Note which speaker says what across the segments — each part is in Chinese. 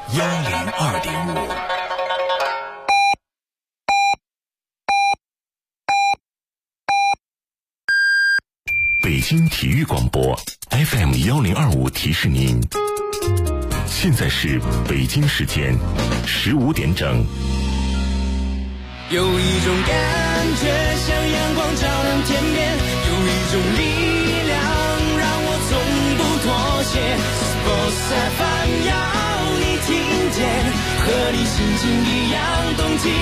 Speaker 1: 102.5。北京体育广播 FM 1025提示您，现在是北京时间15点整。
Speaker 2: 有一种感觉像阳光照亮天边，有一种力量让我从不妥协。Sports FM 要你听见，和你心情一样动起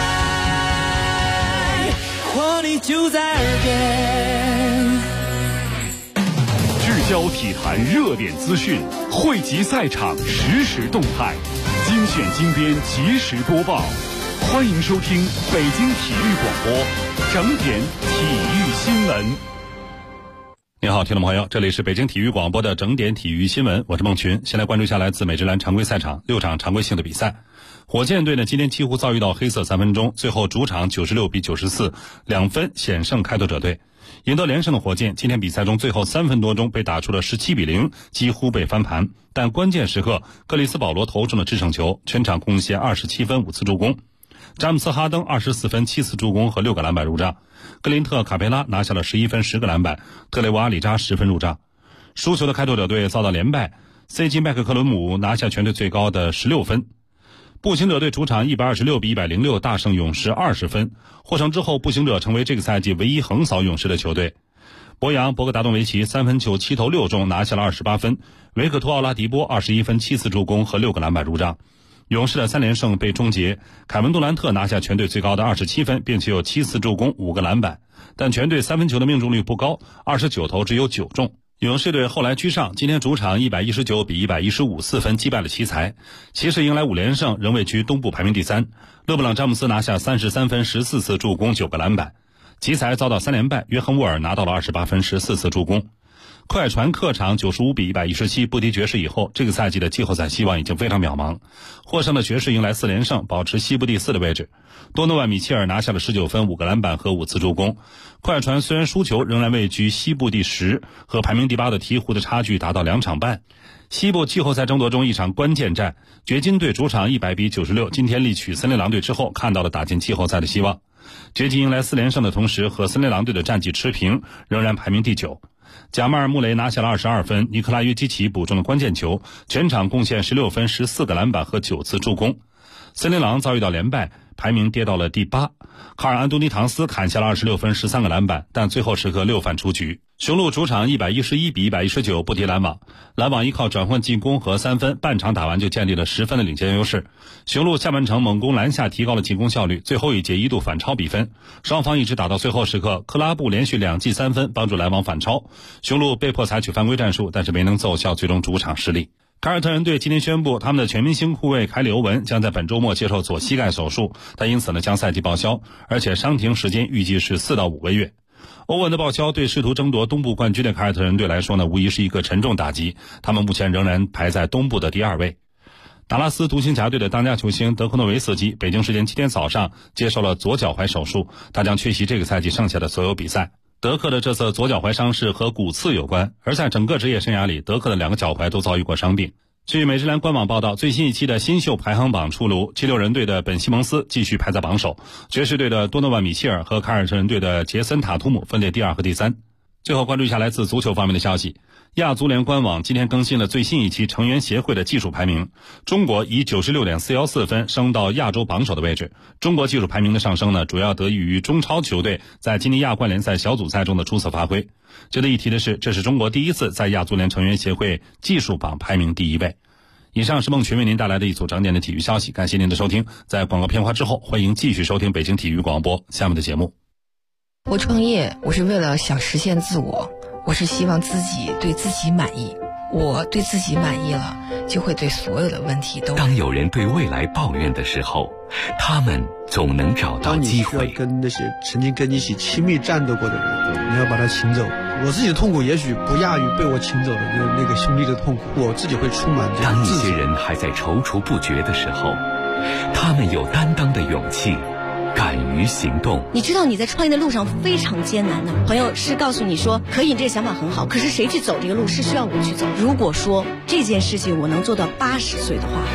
Speaker 2: 来，活力就在耳边。
Speaker 3: 聚焦体坛热点资讯，汇集赛场实时动态，精选精编及时播报。欢迎收听北京体育广播整点体育新闻。你好，听众朋友，这里是北京体育广播的整点体育新闻，我是孟群。先来关注一下来自美职篮常规赛场6场常规性的比赛。火箭队呢今天几乎遭遇到黑色3分钟，最后主场96比94，2分险胜开拓者队。赢得连胜的火箭今天比赛中最后3分多钟被打出了17比0，几乎被翻盘，但关键时刻克里斯保罗投中了制胜球，全场贡献27分5次助攻。詹姆斯哈登24分7次助攻和6个篮板入账，格林特卡佩拉拿下了11分10个篮板，特雷沃阿里扎10分入账。输球的开拓者队遭到连败，塞基麦克克伦姆拿下全队最高的16分。步行者队主场126比106大胜勇士20分，获胜之后步行者成为这个赛季唯一横扫勇士的球队。博格达动维奇3分球7投6中拿下了28分，维克托奥拉迪波21分7次助攻和6个篮板入账。勇士的3连胜被终结，凯文杜兰特拿下全队最高的27分，并且有7次助攻5个篮板，但全队3分球的命中率不高，29投只有9中。勇士队后来居上，今天主场119比115 4分击败了奇才，骑士迎来5连胜，仍位居东部排名第3。勒布朗詹姆斯拿下33分14次助攻9个篮板，奇才遭到3连败，约翰沃尔拿到了28分14次助攻。快船客场95比117不敌爵士以后，这个赛季的季后赛希望已经非常渺茫。获胜的爵士迎来4连胜，保持西部第4的位置。多诺万米切尔拿下了19分5个篮板和5次助攻。快船虽然输球，仍然位居西部第10，和排名第8的鹈鹕的差距达到2场半。西部季后赛争夺中一场关键战，掘金队主场100比96今天力取森林狼队之后，看到了打进季后赛的希望。掘金迎来4连胜的同时，和森林狼队的战绩持平，仍然排名第9。贾马尔·穆雷拿下了22分，尼克拉·约基奇补中了关键球，全场贡献16分14个篮板和9次助攻。森林狼遭遇到连败，排名跌到了第8。卡尔·安东尼·唐斯砍下了26分13个篮板，但最后时刻6犯出局。雄鹿主场111比119不敌篮网，篮网依靠转换进攻和3分，半场打完就建立了10分的领先优势。雄鹿下半场猛攻篮下，提高了进攻效率，最后一节一度反超比分，双方一直打到最后时刻，克拉布连续2记3分帮助篮网反超，雄鹿被迫采取犯规战术，但是没能奏效，最终主场失利。凯尔特人队今天宣布，他们的全明星护卫凯里·欧文将在本周末接受左膝盖手术，他因此将赛季报销，而且伤停时间预计是4到5个月。欧文的报销对试图争夺东部冠军的凯尔特人队来说无疑是一个沉重打击，他们目前仍然排在东部的第2位。达拉斯独行侠队的当家球星德科诺维斯基北京时间7天早上接受了左脚踝手术，他将缺席这个赛季剩下的所有比赛。德克的这次左脚踝伤势和骨刺有关，而在整个职业生涯里，德克的2个脚踝都遭遇过伤病。据美职篮官网报道，最新一期的新秀排行榜出炉，76人队的本西蒙斯继续排在榜首，爵士队的多诺万米切尔和凯尔特人队的杰森塔图姆分列第2和第3。最后关注一下来自足球方面的消息，亚足联官网今天更新了最新一期成员协会的技术排名，中国以 96.414 分升到亚洲榜首的位置。中国技术排名的上升主要得益于中超球队在今年亚冠联赛小组赛中的出色发挥。值得一提的是，这是中国第一次在亚足联成员协会技术榜排名第1位。以上是孟群为您带来的一组整点的体育消息，感谢您的收听。在广告片花之后，欢迎继续收听北京体育广播下面的节目。
Speaker 4: 我创业，我是为了想实现自我，我是希望自己对自己满意。我对自己满意了，就会对所有的问题都。
Speaker 5: 当有人对未来抱怨的时候，他们总能找到机会。
Speaker 6: 当你需要跟那些曾经跟你一起亲密战斗过的人，你要把他请走。我自己的痛苦也许不亚于被我请走的那个兄弟的痛苦，我自己会充满这样自责。
Speaker 5: 当一些人还在踌躇不决的时候，他们有担当的勇气，敢于行动。
Speaker 7: 你知道你在创业的路上非常艰难的，朋友是告诉你说可以，这个想法很好，可是谁去走这个路是需要我去走。如果说这件事情我能做到80岁的话，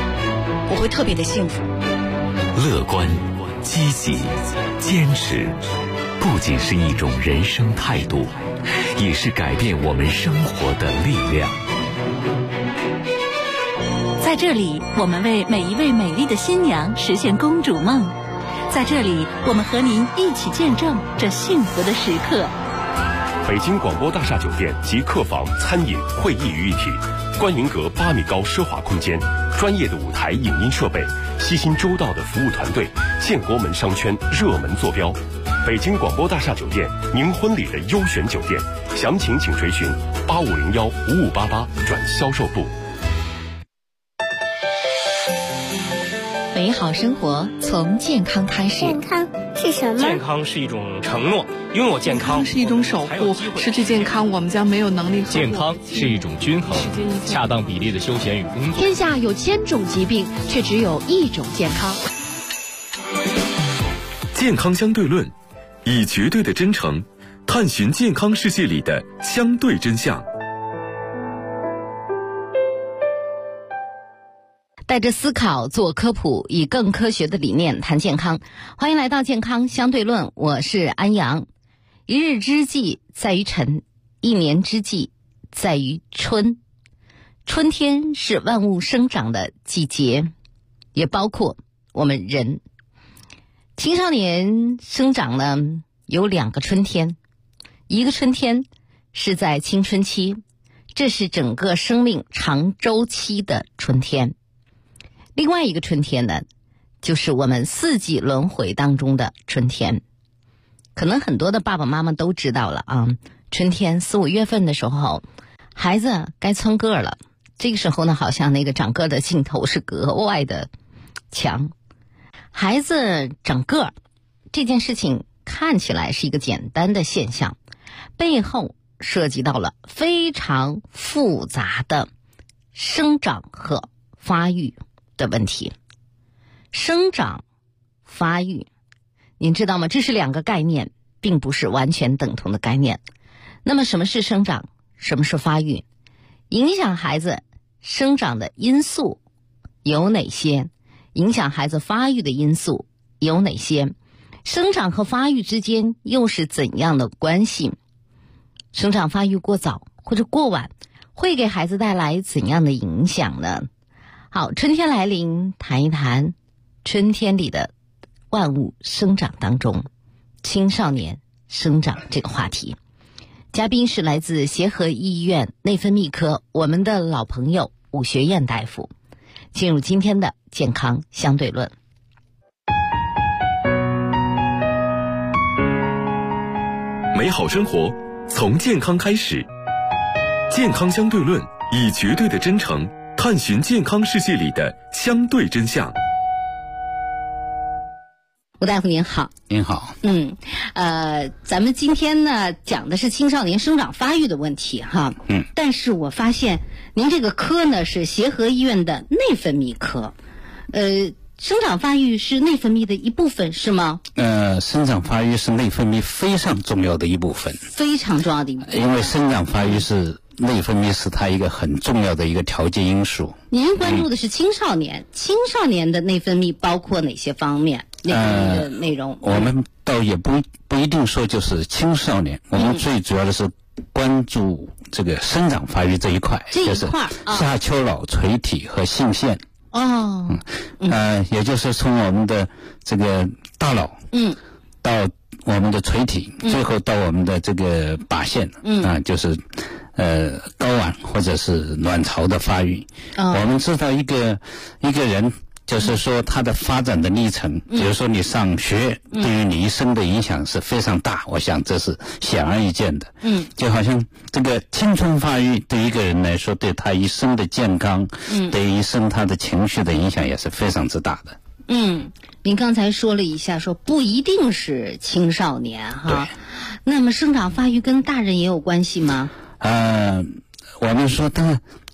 Speaker 7: 我会特别的幸福。
Speaker 5: 乐观、积极、坚持，不仅是一种人生态度，也是改变我们生活的力量。
Speaker 8: 在这里，我们为每一位美丽的新娘实现公主梦。在这里，我们和您一起见证这幸福的时刻。
Speaker 9: 北京广播大厦酒店集客房、餐饮、会议于一体，观云阁8米高奢华空间，专业的舞台影音设备，悉心周到的服务团队，建国门商圈热门坐标。北京广播大厦酒店，您婚礼的优选酒店，详情请垂询8501-5588转销售部。
Speaker 10: 美好生活从健康开始。
Speaker 11: 健康是什么？
Speaker 12: 健康是一种承诺，拥有健康
Speaker 13: 是一种守护，失去健康我们将没有能力。
Speaker 14: 健康是一种均衡，恰当比例的休闲与工作。
Speaker 15: 天下有1000种疾病，却只有1种健康。
Speaker 16: 健康相对论，以绝对的真诚探寻健康世界里的相对真相。
Speaker 10: 带着思考做科普，以更科学的理念谈健康。欢迎来到健康相对论，我是安阳。一日之计在于晨，一年之计在于春。春天是万物生长的季节，也包括我们人。青少年生长呢有2个春天，一个春天是在青春期，这是整个生命长周期的春天。另外一个春天呢，就是我们4季轮回当中的春天。可能很多的爸爸妈妈都知道了啊，春天4、5月份的时候，孩子该蹿个儿了。这个时候呢，好像那个长个儿的劲头是格外的强。孩子长个儿这件事情看起来是一个简单的现象，背后涉及到了非常复杂的生长和发育的问题。生长、发育，您知道吗？这是2个概念，并不是完全等同的概念。那么什么是生长？什么是发育？影响孩子生长的因素有哪些？影响孩子发育的因素有哪些？生长和发育之间又是怎样的关系？生长发育过早或者过晚，会给孩子带来怎样的影响呢？好，春天来临，谈一谈春天里的万物生长当中青少年生长这个话题。嘉宾是来自协和医院内分泌科我们的老朋友武学燕大夫。进入今天的健康相对论。
Speaker 16: 美好生活从健康开始，健康相对论，以绝对的真诚探寻健康世界里的相对真相。
Speaker 10: 吴大夫您好。
Speaker 17: 您好。
Speaker 10: 咱们今天呢讲的是青少年生长发育的问题哈。但是我发现您这个科呢是协和医院的内分泌科，生长发育是内分泌的一部分是吗？
Speaker 17: 生长发育是内分泌非常重要的一部分。
Speaker 10: 非常重要的一部分。
Speaker 17: 因为生长发育是内分泌是它一个很重要的一个调节因素。
Speaker 10: 您关注的是青少年，青少年的内分泌包括哪些方面？内分泌的内容？
Speaker 17: 我们倒也不一定说就是青少年，我们最主要的是关注这个生长发育这一块，就是下丘脑、垂体和性腺。也就是从我们的这个大脑，到我们的垂体，最后到我们的这个靶腺，就是睾丸或者是卵巢的发育。我们知道一个人就是说他的发展的历程，比如说你上学对于你一生的影响是非常大，我想这是显而易见的。就好像这个青春发育对一个人来说，对他一生的健康，对一生他的情绪的影响也是非常之大的。
Speaker 10: 您刚才说了一下，说不一定是青少年哈。那么生长发育跟大人也有关系吗？
Speaker 17: 我们说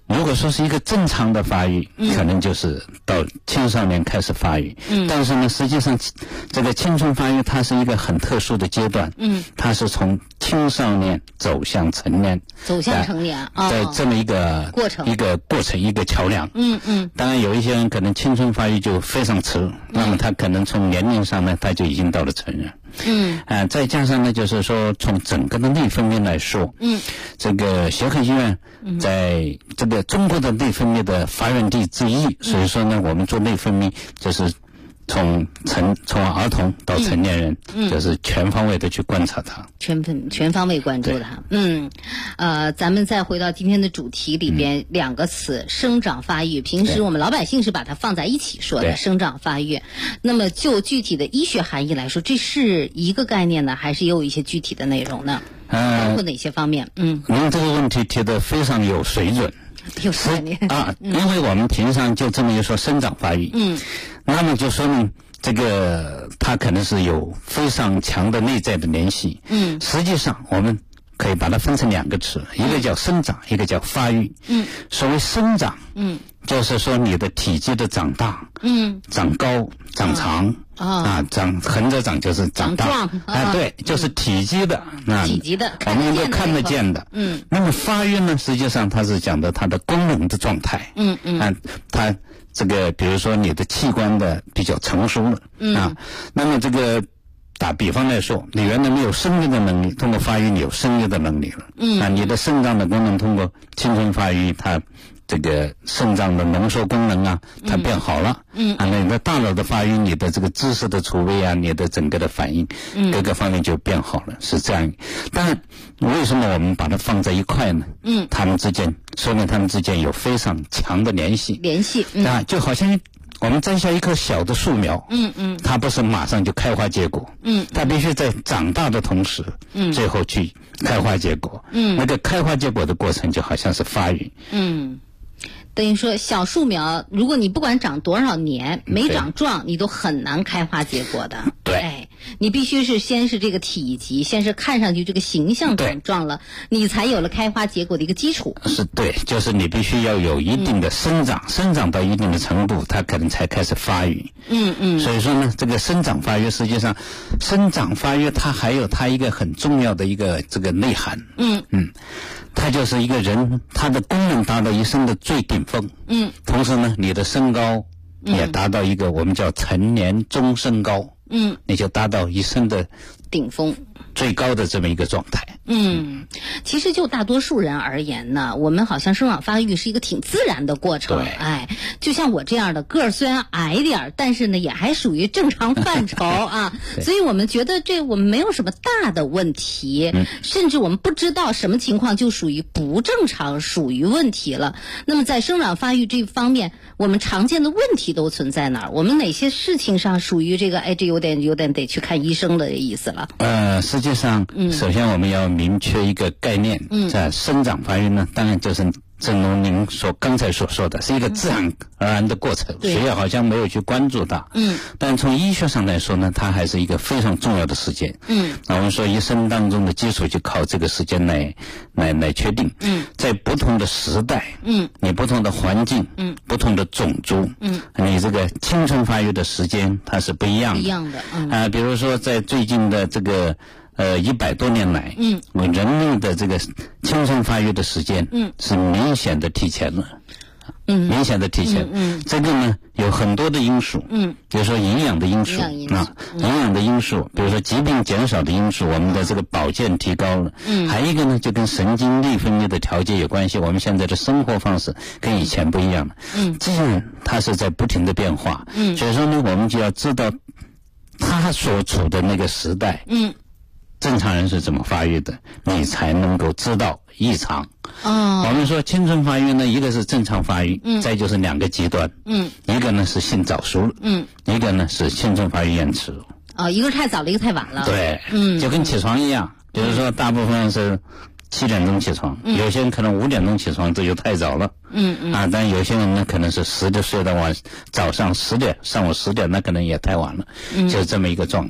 Speaker 17: 如果说是一个正常的发育，可能就是到青少年开始发育。但是呢，实际上这个青春发育它是一个很特殊的阶段。它是从青少年走向成年，在这么一个过程，一个桥梁。当然有一些人可能青春发育就非常迟，那么他可能从年龄上呢，他就已经到了成人。再加上呢，就是说从整个的内分泌来说，这个协和医院在这个中国的内分泌的发源地之一，所以说呢，我们做内分泌就是从儿童到成年人，就是全方位的去观察它，
Speaker 10: 全方位关注它。咱们再回到今天的主题里边，两个词：生长发育。平时我们老百姓是把它放在一起说的，生长发育。那么就具体的医学含义来说，这是一个概念呢，还是也有一些具体的内容呢？包括哪些方面？您
Speaker 17: 这个问题提得非常有水准。
Speaker 10: 有概念
Speaker 17: 因为我们平常就这么一说生长发育，那么就说明这个它可能是有非常强的内在的联系。实际上我们可以把它分成两个词，一个叫生长，一个叫发育。所谓生长，就是说你的体积的长大，长高、长长。横着长就是长大，对，就是体积的，我们能够看得见的。那么发育呢，实际上它是讲的它的功能的状态。它这个比如说你的器官的比较成熟了，那么这个打比方来说，你原来没有生育的能力，通过发育你有生育的能力了。你的肾脏的功能通过青春发育，它这个肾脏的浓缩功能啊，它变好了。那你的大脑的发育，你的这个知识的储备啊，你的整个的反应，各个方面就变好了，是这样。但是为什么我们把它放在一块呢？他们之间说明他们之间有非常强的联系。就好像我们摘下一棵小的树苗，它不是马上就开花结果，它必须在长大的同时，最后去开花结果。那个开花结果的过程就好像是发育。
Speaker 10: 等于说小树苗，如果你不管长多少年没长壮，你都很难开花结果的。
Speaker 17: 对，
Speaker 10: 你必须是先是这个体积，先是看上去这个形象长壮了，你才有了开花结果的一个基础。
Speaker 17: 是对，就是你必须要有一定的生长到一定的程度，它可能才开始发育。所以说呢，这个生长发育，实际上生长发育它还有它一个很重要的一个这个内涵。它就是一个人他的功能达到一生的最顶峰。同时呢，你的身高也达到一个我们叫成年中身高。你就达到一生的
Speaker 10: 顶峰
Speaker 17: 最高的这么一个状态。
Speaker 10: 其实就大多数人而言呢，我们好像生长发育是一个挺自然的过程。就像我这样的个儿虽然矮点儿，但是呢也还属于正常范畴啊。所以我们觉得我们没有什么大的问题，甚至我们不知道什么情况就属于不正常，属于问题了。那么在生长发育这方面，我们常见的问题都存在哪儿？我们哪些事情上属于这个这有点得去看医生的意思了？
Speaker 17: 实际上，首先我们要明确一个概念，在生长发育呢，当然就是正如您刚才所说的，是一个自然而然的过程，学业好像没有去关注它。但从医学上来说呢，它还是一个非常重要的时间。那我们说一生当中的基础就靠这个时间来确定。在不同的时代，你不同的环境，不同的种族，你这个青春发育的时间它是不一样的。比如说在最近的这个100多年来，人类的这个青春发育的时间，是明显的提前了。明显的体现。这个呢有很多的因素，比如说营养的因素啊，营养的因素，比如说疾病减少的因素，我们的这个保健提高了。还有一个呢就跟神经内分泌的调节有关系，我们现在的生活方式跟以前不一样了。既然它是在不停的变化，所以说呢我们就要知道他所处的那个时代，正常人是怎么发育的，你才能够知道异常。我们说青春发育呢，一个是正常发育，再就是两个极端，一个呢是性早熟，一个呢是青春发育延迟。
Speaker 10: 一个太早了，一个太晚了。
Speaker 17: 对，就跟起床一样，比如说大部分是7点钟起床，有些人可能5点钟起床，这就太早了。但有些人呢可能是10点睡到早上10点，上午10点，那可能也太晚了。就是这么一个状态。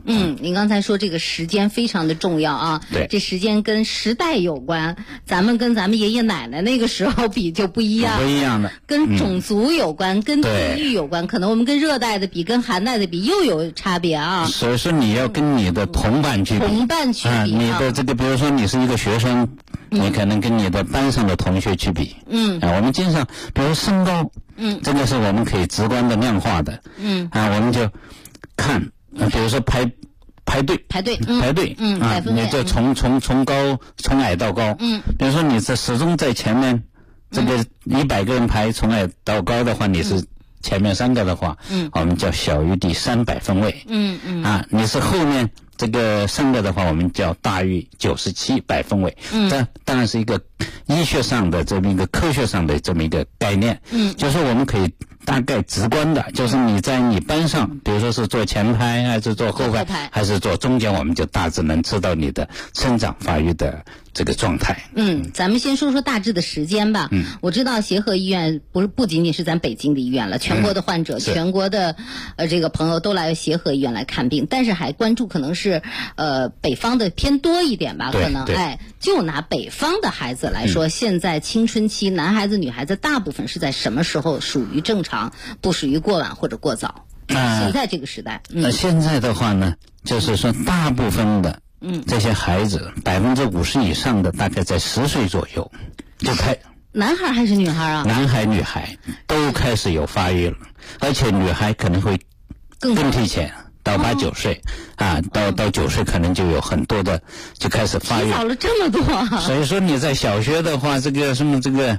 Speaker 10: 您刚才说这个时间非常的重要啊。
Speaker 17: 对，
Speaker 10: 这时间跟时代有关，咱们跟咱们爷爷奶奶那个时候比就不一样，
Speaker 17: 不一样的。
Speaker 10: 跟种族有关，跟地域有关，可能我们跟热带的比，跟寒带的比又有差别啊。
Speaker 17: 所以说你要跟你的同伴去比，你的这个，比如说你是一个学生，你可能跟你的班上的同学去比。我们经常，比如身高，这个是我们可以直观的量化的。我们就看，比如说排队，你就从矮到高。比如说你这始终在前面，这个100个人排从矮到高的话，你是前面3个的话，我们叫小于第300分位。你是后面这个3个的话，我们叫大于97百分位。这当然是一个医学上的这么一个科学上的这么一个概念。就是我们可以大概直观的，就是你在你班上，比如说是坐前排还是坐后排还是坐中间，我们就大致能知道你的生长发育的这个状态。
Speaker 10: 咱们先说说大致的时间吧。我知道协和医院不仅仅是咱北京的医院了，全国的患者，全国的这个朋友都来协和医院来看病，但是还关注可能是北方的偏多一点吧，可能就拿北方的孩子来说，现在青春期男孩子女孩子大部分是在什么时候属于正常，不属于过晚或者过早？现在这个时代，
Speaker 17: 现在的话呢，就是说大部分的这些孩子50%以上的大概在10岁左右就开。
Speaker 10: 男孩还是女孩啊？
Speaker 17: 男孩女孩都开始有发育了，而且女孩可能会更提前。到8、9岁到9岁可能就有很多的就开始发育，
Speaker 10: 早了这么多。
Speaker 17: 所以说你在小学的话，这个什么这个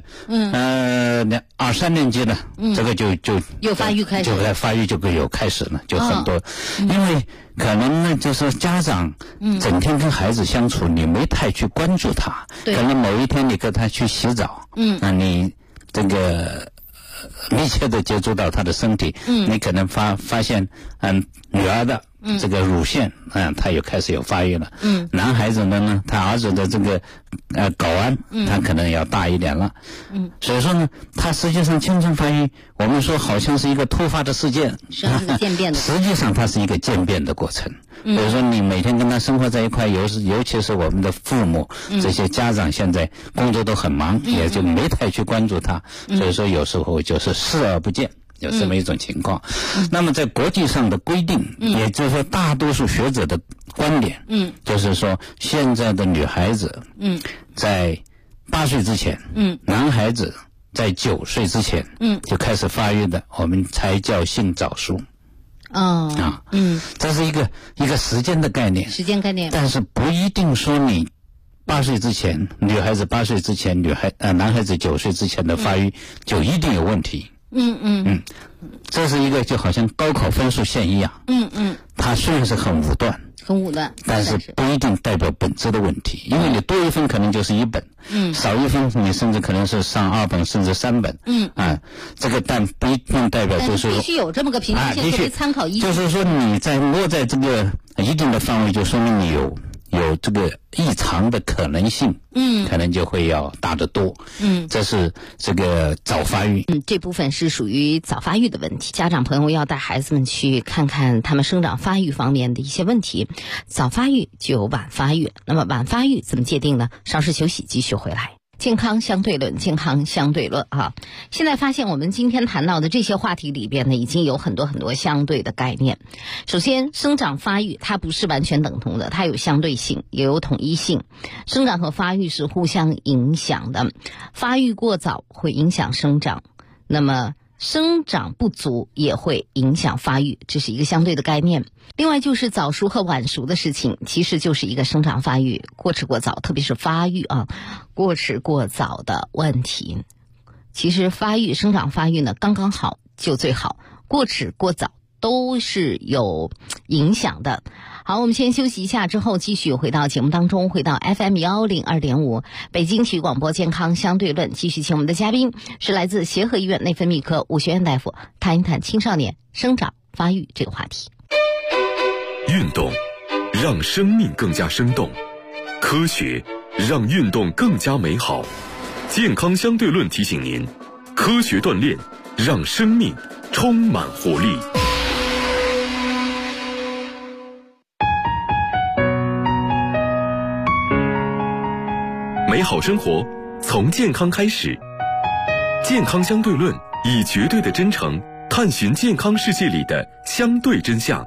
Speaker 17: 2、3年级的这个就
Speaker 10: 有发育开始，
Speaker 17: 就发育就有开始了，就很多。因为可能呢，就是家长整天跟孩子相处，你没太去关注他，可能某一天你跟他去洗澡，那你这个密切的接触到他的身体，你可能发现女儿的这个乳腺他又开始有发育了。男孩子的呢，他儿子的这个睾丸他可能要大一点了。所以说呢，他实际上青春发育，我们说好像是一个突发的事件，
Speaker 10: 是一个渐变的，
Speaker 17: 实际上它是一个渐变的过程。比如说你每天跟他生活在一块，尤其是我们的父母，这些家长现在工作都很忙，也就没太去关注他，所以说有时候就是视而不见，有这么一种情况。那么在国际上的规定，也就是说大多数学者的观点，就是说现在的女孩子在8岁之前，男孩子在9岁之前就开始发育的，我们才叫性早熟。这是一个时间的概念，但是不一定说你8岁之前，女孩子8岁之前，男孩子9岁之前的发育就一定有问题。这是一个就好像高考分数线一样。它虽然是很武断，但是不一定代表本质的问题，因为你多一分可能就是1本，少一分你甚至可能是上2本甚至3本。这个但不一定代表就是
Speaker 10: 必须有这么个平均线作为参考依据。
Speaker 17: 就是说你落在这个一定的范围，就说明你有这个异常的可能性，可能就会要大得多。这是这个早发育。
Speaker 10: 这部分是属于早发育的问题，家长朋友要带孩子们去看看他们生长发育方面的一些问题。早发育就有晚发育，那么晚发育怎么界定呢？稍事休息，继续回来。健康相对论，健康相对论啊！现在发现我们今天谈到的这些话题里边呢，已经有很多相对的概念。首先，生长发育它不是完全等同的，它有相对性，也有统一性。生长和发育是互相影响的，发育过早会影响生长，那么生长不足也会影响发育，这是一个相对的概念。另外就是早熟和晚熟的事情，其实就是一个生长发育过迟过早，特别是发育过迟过早的问题。其实生长发育呢刚刚好就最好，过迟过早都是有影响的。好，我们先休息一下，之后继续回到节目当中，回到 FM102.5 北京体育广播健康相对论，继续请我们的嘉宾是来自协和医院内分泌科伍学院大夫，谈一谈青少年生长发育这个话题。
Speaker 16: 运动让生命更加生动，科学让运动更加美好。健康相对论提醒您，科学锻炼让生命充满活力。 好生活从健康开始。健康相对论，以绝对的真诚探寻健康世界里的相对真相。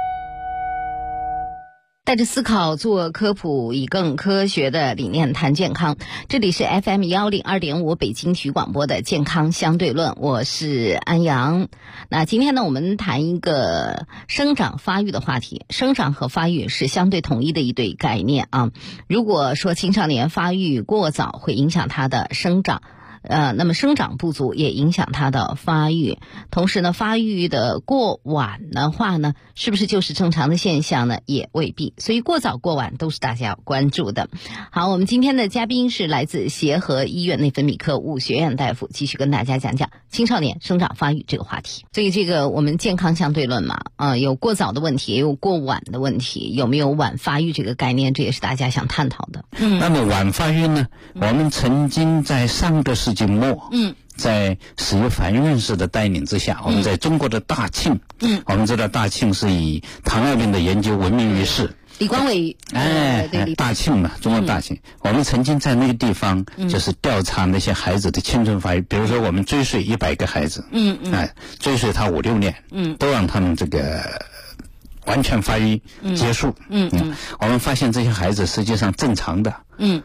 Speaker 10: 带着思考做科普，以更科学的理念谈健康。这里是 FM 102.5北京体育广播的健康相对论，我是安阳。那今天呢，我们谈一个生长发育的话题。生长和发育是相对统一的一对概念啊。如果说青少年发育过早，会影响他的生长。那么生长不足也影响他的发育，同时呢，发育的过晚的话呢，是不是就是正常的现象呢？也未必，所以过早过晚都是大家要关注的。好，我们今天的嘉宾是来自协和医院内分泌科伍学院大夫，继续跟大家讲讲青少年生长发育这个话题。所以这个我们健康相对论嘛，有过早的问题，也有过晚的问题，有没有晚发育这个概念，这也是大家想探讨的。
Speaker 17: 那么晚发育呢，我们曾经在上个世纪末，在史玉凡院士的带领之下，我们在中国的大庆，我们知道大庆是以糖尿病的研究闻名于世。
Speaker 10: 李光伟，
Speaker 17: 对，大庆嘛，中国大庆，我们曾经在那个地方就是调查那些孩子的青春发育，比如说我们追随100个孩子，追随他5、6年，都让他们这个完全发育结束，我们发现这些孩子实际上正常的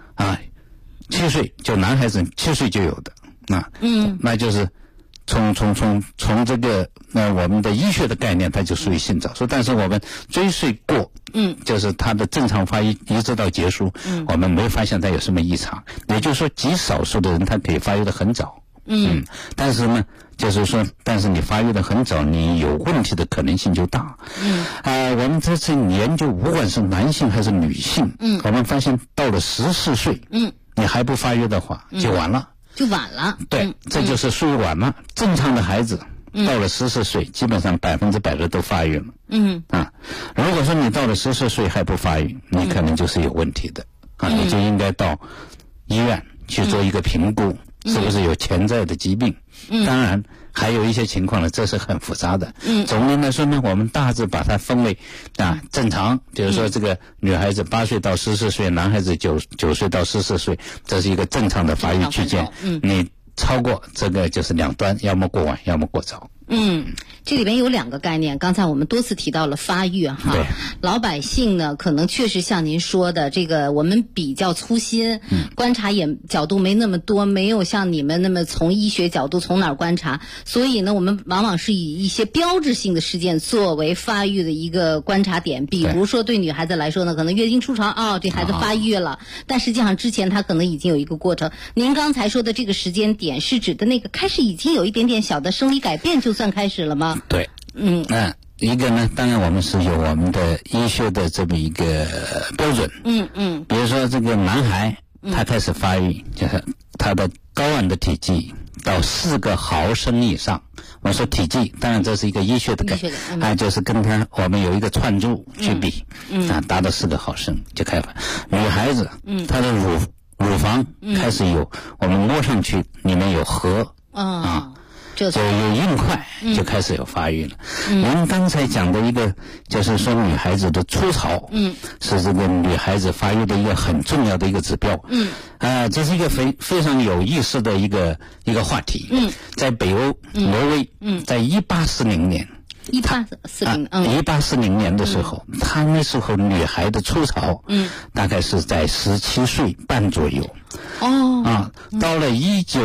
Speaker 17: ，7岁就男孩子7岁就有的，那就是从这个我们的医学的概念，它就属于性早熟。但是我们追随过，就是他的正常发育一直到结束，我们没发现他有什么异常。也就是说，极少数的人他可以发育的很早，但是呢，就是说，但是你发育的很早，你有问题的可能性就大。我们这次研究，不管是男性还是女性，我们发现到了14岁，你还不发育的话，就完了。
Speaker 10: 就晚了，
Speaker 17: 对，这就是属于晚了。正常的孩子到了14岁，基本上100%的都发育了。如果说你到了14岁还不发育，你可能就是有问题的你就应该到医院去做一个评估，是不是有潜在的疾病。当然还有一些情况呢，这是很复杂的。总的来说呢，我们大致把它分为正常，比如说这个女孩子8岁到14岁，男孩子9岁到14岁，这是一个正常的发育区间。你超过这个就是两端，要么过晚，要么过早。
Speaker 10: 这里边有2个概念，刚才我们多次提到了发育哈。老百姓呢，可能确实像您说的，这个我们比较粗心，观察也角度没那么多，没有像你们那么从医学角度从哪儿观察，所以呢，我们往往是以一些标志性的事件作为发育的一个观察点。比如说对女孩子来说呢，可能月经初潮，这孩子发育了，但实际上之前她可能已经有一个过程。您刚才说的这个时间点是指的那个开始已经有一点点小的生理改变就算开始了吗？
Speaker 17: 对，一个呢，当然我们是有我们的医学的这么一个标准，比如说这个男孩他开始发育，就是他的睾丸的体积到4个毫升以上。我说体积，当然这是一个医学的概念，就是跟我们有一个串珠去比，达到4个毫升就开始。女孩子，她的乳房开始有，我们摸上去里面有核就有硬块，就开始有发育了。您刚才讲的一个就是说女孩子的初潮，是这个女孩子发育的一个很重要的一个指标。这是一个非常有意思的一个话题。在北欧挪威，在1840年。1840年的时候，他那时候女孩的初潮，大概是在17岁半左右。到了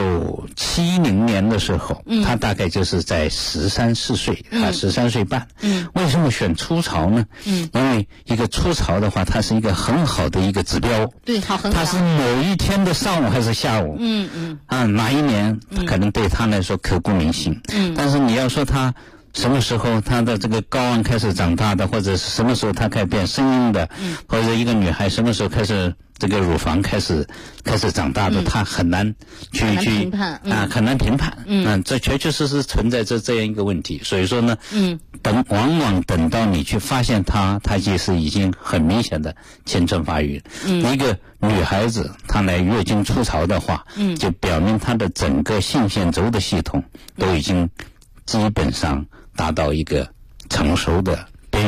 Speaker 17: 1970年的时候，他大概就是在13、14岁，13岁半。为什么选初潮呢？因为一个初潮的话，它是一个很好的一个指标。
Speaker 10: 对，很好。
Speaker 17: 它是某一天的上午还是下午？哪一年可能对他来说刻骨铭心。但是你要说他什么时候他的这个睾丸开始长大的，或者是什么时候他开始变声音的，或者一个女孩什么时候开始这个乳房开始长大的，他很难去
Speaker 10: 评判
Speaker 17: 很难评判。这确确实实存在这样一个问题。所以说呢，往往等到你去发现他就是已经很明显的青春发育。一个女孩子她来月经初潮的话，就表明她的整个性腺轴的系统都已经基本上达到一个成熟的边缘。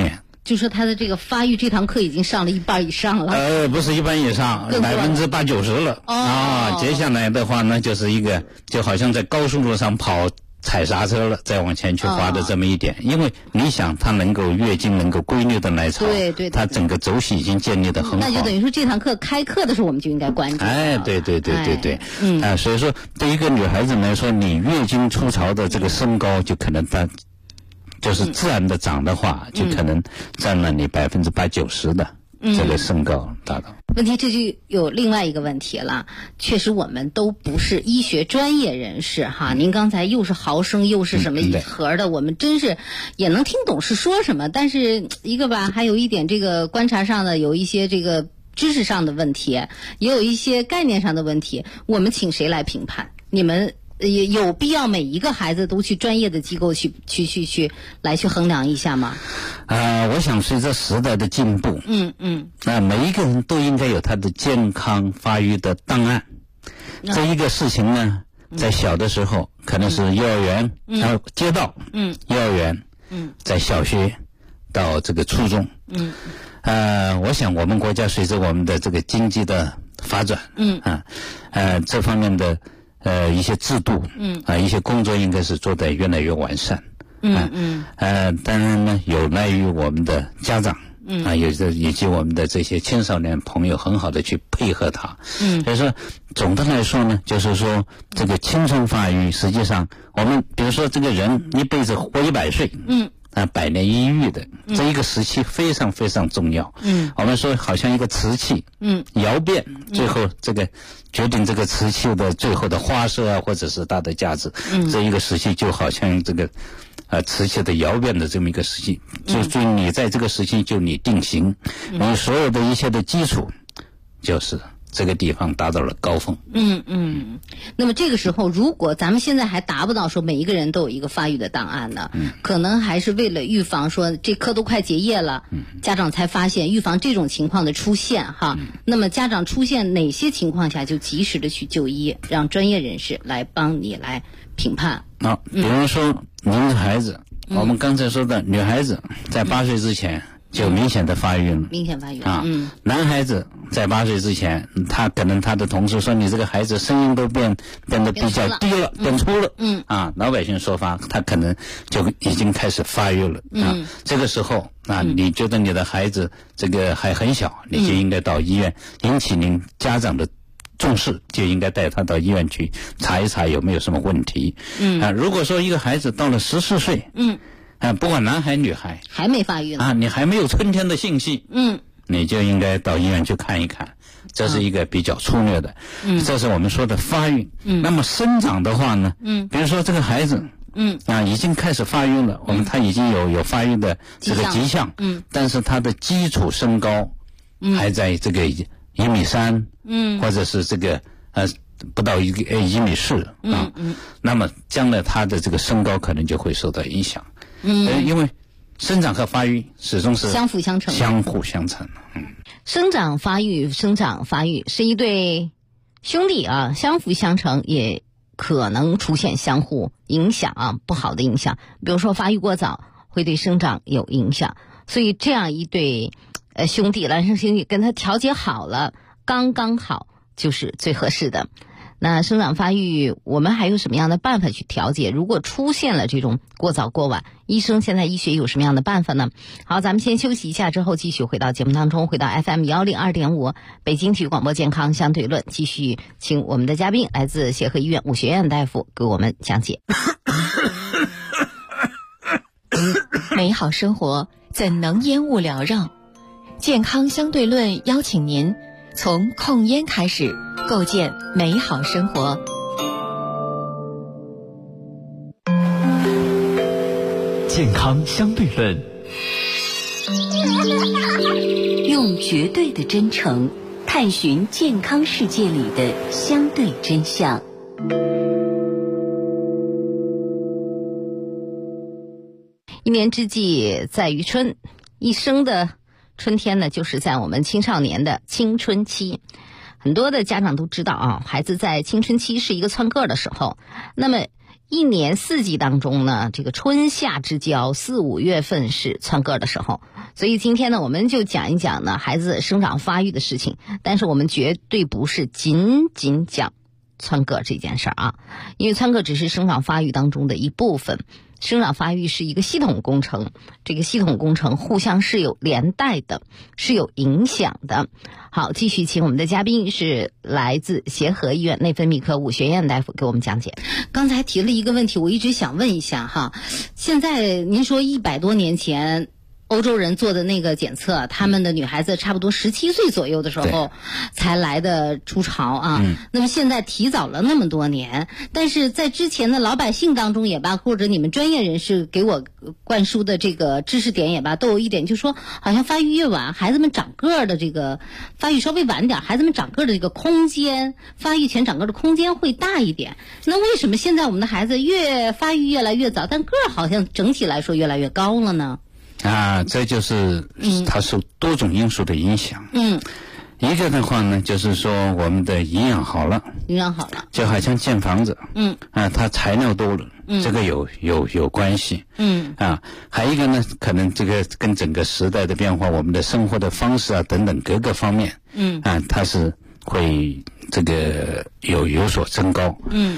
Speaker 10: 就说他的这个发育这堂课已经上了一半以上了。
Speaker 17: 不是一半以上，80%-90%了。接下来的话呢，就是一个就好像在高速路上跑踩刹车了，再往前去滑的这么一点。因为你想，它能够月经能够规律的来潮，
Speaker 10: 对，
Speaker 17: 它整个周期已经建立的很好。
Speaker 10: 那就等于说这堂课开课的时候，我们就应该关注。
Speaker 17: 对，所以说对一个女孩子来说，你月经初潮的这个身高，就可能它就是自然的长的话，就可能占了你80%-90%的这个身高达到。
Speaker 10: 问题这就有另外一个问题了，确实我们都不是医学专业人士哈。您刚才又是毫升又是什么一盒的，我们真是也能听懂是说什么，但是一个吧，还有一点这个观察上的有一些这个知识上的问题，也有一些概念上的问题，我们请谁来评判？你们也有必要每一个孩子都去专业的机构去衡量一下吗？
Speaker 17: 我想随着时代的进步，每一个人都应该有他的健康发育的档案。这一个事情呢，在小的时候可能是幼儿园，然后接到幼儿园，在小学到这个初中，我想我们国家随着我们的这个经济的发展，这方面的一些制度，一些工作应该是做得越来越完善。当然呢，有赖于我们的家长，以及我们的这些青少年朋友很好的去配合他。所以说，总的来说呢，就是说这个青春发育，实际上我们比如说这个人一辈子活100岁，百年一遇的这一个时期非常非常重要。我们说好像一个瓷器，窑变，最后这个决定这个瓷器的最后的花色啊，或者是它的价值。这一个时期就好像这个瓷器的窑变的这么一个时期，就你在这个时期就你定型，你所有的一切的基础就是这个地方达到了高峰。
Speaker 10: 那么这个时候，如果咱们现在还达不到说每一个人都有一个发育的档案呢，可能还是为了预防说这课都快结业了，家长才发现，预防这种情况的出现哈。那么家长出现哪些情况下就及时的去就医，让专业人士来帮你来评判。
Speaker 17: 比如说您的孩子，我们刚才说的女孩子在8岁之前就明显的发育了，
Speaker 10: 明显发育
Speaker 17: 男孩子在8岁之前，他可能他的同事说你这个孩子声音都变得比较低了，变粗了，老百姓说法，他可能就已经开始发育了。这个时候你觉得你的孩子这个还很小，你就应该到医院，引起您家长的重视，就应该带他到医院去查一查有没有什么问题。如果说一个孩子到了14岁，不管男孩女孩
Speaker 10: 还没发育呢，
Speaker 17: 你还没有春天的信息，你就应该到医院去看一看，这是一个比较粗略的，这是我们说的发育。那么生长的话呢，比如说这个孩子已经开始发育了，他已经有发育的这个迹象，但是他的基础身高还在这个1.3米，或者是这个不到1.4米那么将来他的这个身高可能就会受到影响。因为生长和发育始终是
Speaker 10: 相辅相成，生长发育是一对兄弟啊，相辅相成，也可能出现相互影响不好的影响。比如说发育过早会对生长有影响，所以这样一对兄弟，孪生兄弟，跟他调节好了，刚刚好就是最合适的。那生长发育我们还有什么样的办法去调节？如果出现了这种过早过晚，现在医学有什么样的办法呢？好，咱们先休息一下，之后继续回到节目当中，回到 FM102.5 北京体育广播健康相对论，继续请我们的嘉宾来自协和医院武学院大夫给我们讲解。
Speaker 15: 美好生活怎能烟雾缭绕？健康相对论邀请您从控烟开始，构建美好生活。
Speaker 5: 健康相对论，
Speaker 8: 用绝对的真诚探寻健康世界里的相对真相。
Speaker 10: 一年之计在于春，一生的春天呢，就是在我们青少年的青春期。很多的家长都知道孩子在青春期是一个蹿个的时候。那么一年四季当中呢，这个春夏之交，4、5月份是蹿个儿的时候。所以今天呢，我们就讲一讲呢孩子生长发育的事情，但是我们绝对不是仅仅讲蹿个儿这件事儿啊，因为蹿个儿只是生长发育当中的一部分。生长发育是一个系统工程，这个系统工程互相是有连带的，是有影响的。好，继续请我们的嘉宾是来自协和医院内分泌科伍学燕大夫给我们讲解。刚才提了一个问题，我一直想问一下哈，现在您说100多年前欧洲人做的那个检测，他们的女孩子差不多17岁左右的时候才来的初潮啊。那么现在提早了那么多年，但是在之前的老百姓当中也罢，或者你们专业人士给我灌输的这个知识点也罢，都有一点就是说，好像发育越晚，孩子们长个儿的这个发育稍微晚点，孩子们长个儿的这个空间，发育前长个儿的空间会大一点。那为什么现在我们的孩子越发育越来越早，但个儿好像整体来说越来越高了呢？
Speaker 17: 这就是它受多种因素的影响。一个的话呢，就是说我们的营养好了，就好像建房子，它材料多了，这个有关系。还有一个呢，可能这个跟整个时代的变化，我们的生活的方式啊等等各个方面，它是会这个有所增高。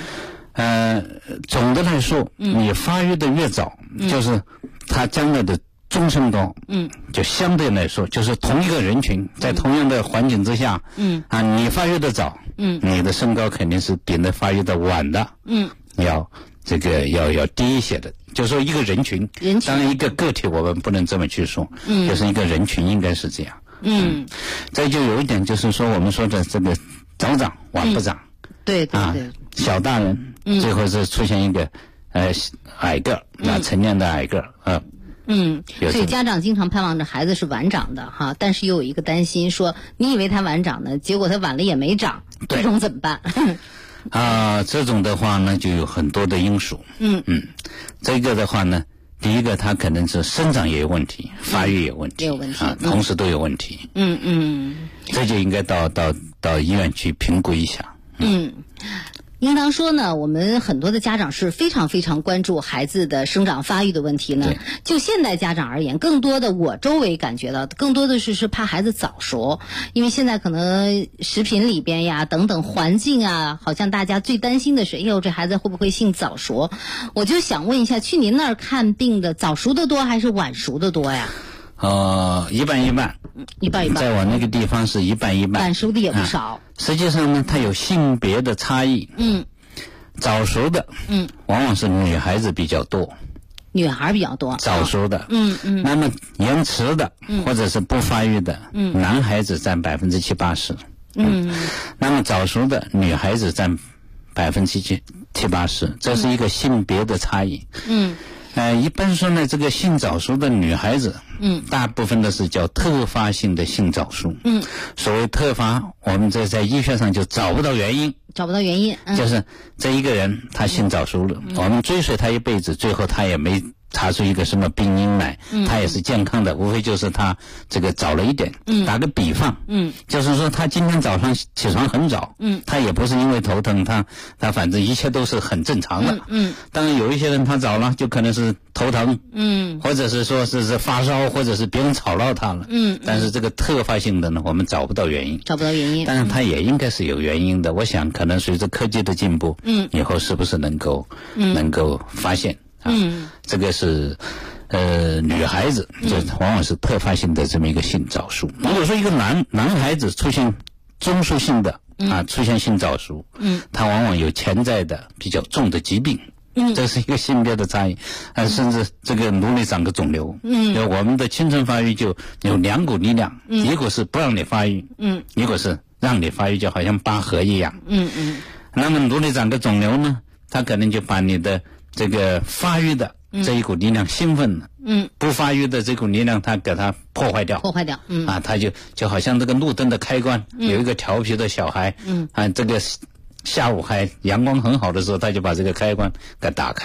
Speaker 17: 总的来说，你发育的越早，就是它将来的终身高，就相对来说，就是同一个人群在同样的环境之下，你发育的早，你的身高肯定是比那发育的晚的，要低一些的。就说一个人群，当然一个个体我们不能这么去说，就是一个人群应该是这样。再就有一点就是说，我们说的这个早长晚不长，对，小大人最后是出现一个矮个儿，成年的矮个儿。
Speaker 10: 所以家长经常盼望着孩子是晚长的哈，但是又有一个担心说，你以为他晚长呢，结果他晚了也没长，这种怎么办？
Speaker 17: 这种的话呢，就有很多的因素。这个的话呢，第一个他可能是生长也有问题，发育也有问题，同时都有问题。这就应该到医院去评估一下。
Speaker 10: 应当说呢，我们很多的家长是非常非常关注孩子的生长发育的问题呢。就现代家长而言，更多的我周围感觉到，更多的是怕孩子早熟，因为现在可能食品里边呀等等环境啊，好像大家最担心的是，这孩子会不会性早熟？我就想问一下，去您那儿看病的早熟的多还是晚熟的多呀？
Speaker 17: 一半一半，在我那个地方是一半一半，
Speaker 10: 晚熟的也不少。
Speaker 17: 实际上呢，它有性别的差异。早熟的，往往是女孩子比较多，
Speaker 10: 女孩比较多，
Speaker 17: 早熟的。那么延迟的，或者是不发育的，男孩子占70%、80%。那么早熟的女孩子占70%、80%，这是一个性别的差异。一般说呢，这个性早熟的女孩子，大部分的是叫特发性的性早熟。所谓特发，我们在医学上就找不到原因，就是这一个人他性早熟了，我们追随他一辈子，最后他也没查出一个什么病因来，他也是健康的，无非就是他这个早了一点。打个比方，就是说他今天早上起床很早，他也不是因为头疼，他反正一切都是很正常的。当然有一些人他早了就可能是头疼，或者是说是发烧，或者是别人吵闹他了。但是这个特发性的呢，我们找不到原因。但是他也应该是有原因的。我想可能随着科技的进步，以后是不是能够发现。这个是女孩子就往往是特发性的这么一个性早熟。如果说一个男孩子出现中枢性的出现性早熟，他往往有潜在的比较重的疾病。这是一个性别的差异，甚至这个颅内长个肿瘤。我们的青春发育就有2股力量，一股是不让你发育，一股是让你发育，就好像拔河一样。那么颅内长个肿瘤呢，它可能就把你的这个发育的这一股力量兴奋了，不发育的这股力量它给它破坏掉，它就好像这个路灯的开关，有一个调皮的小孩，这个下午还阳光很好的时候，他就把这个开关给打开了，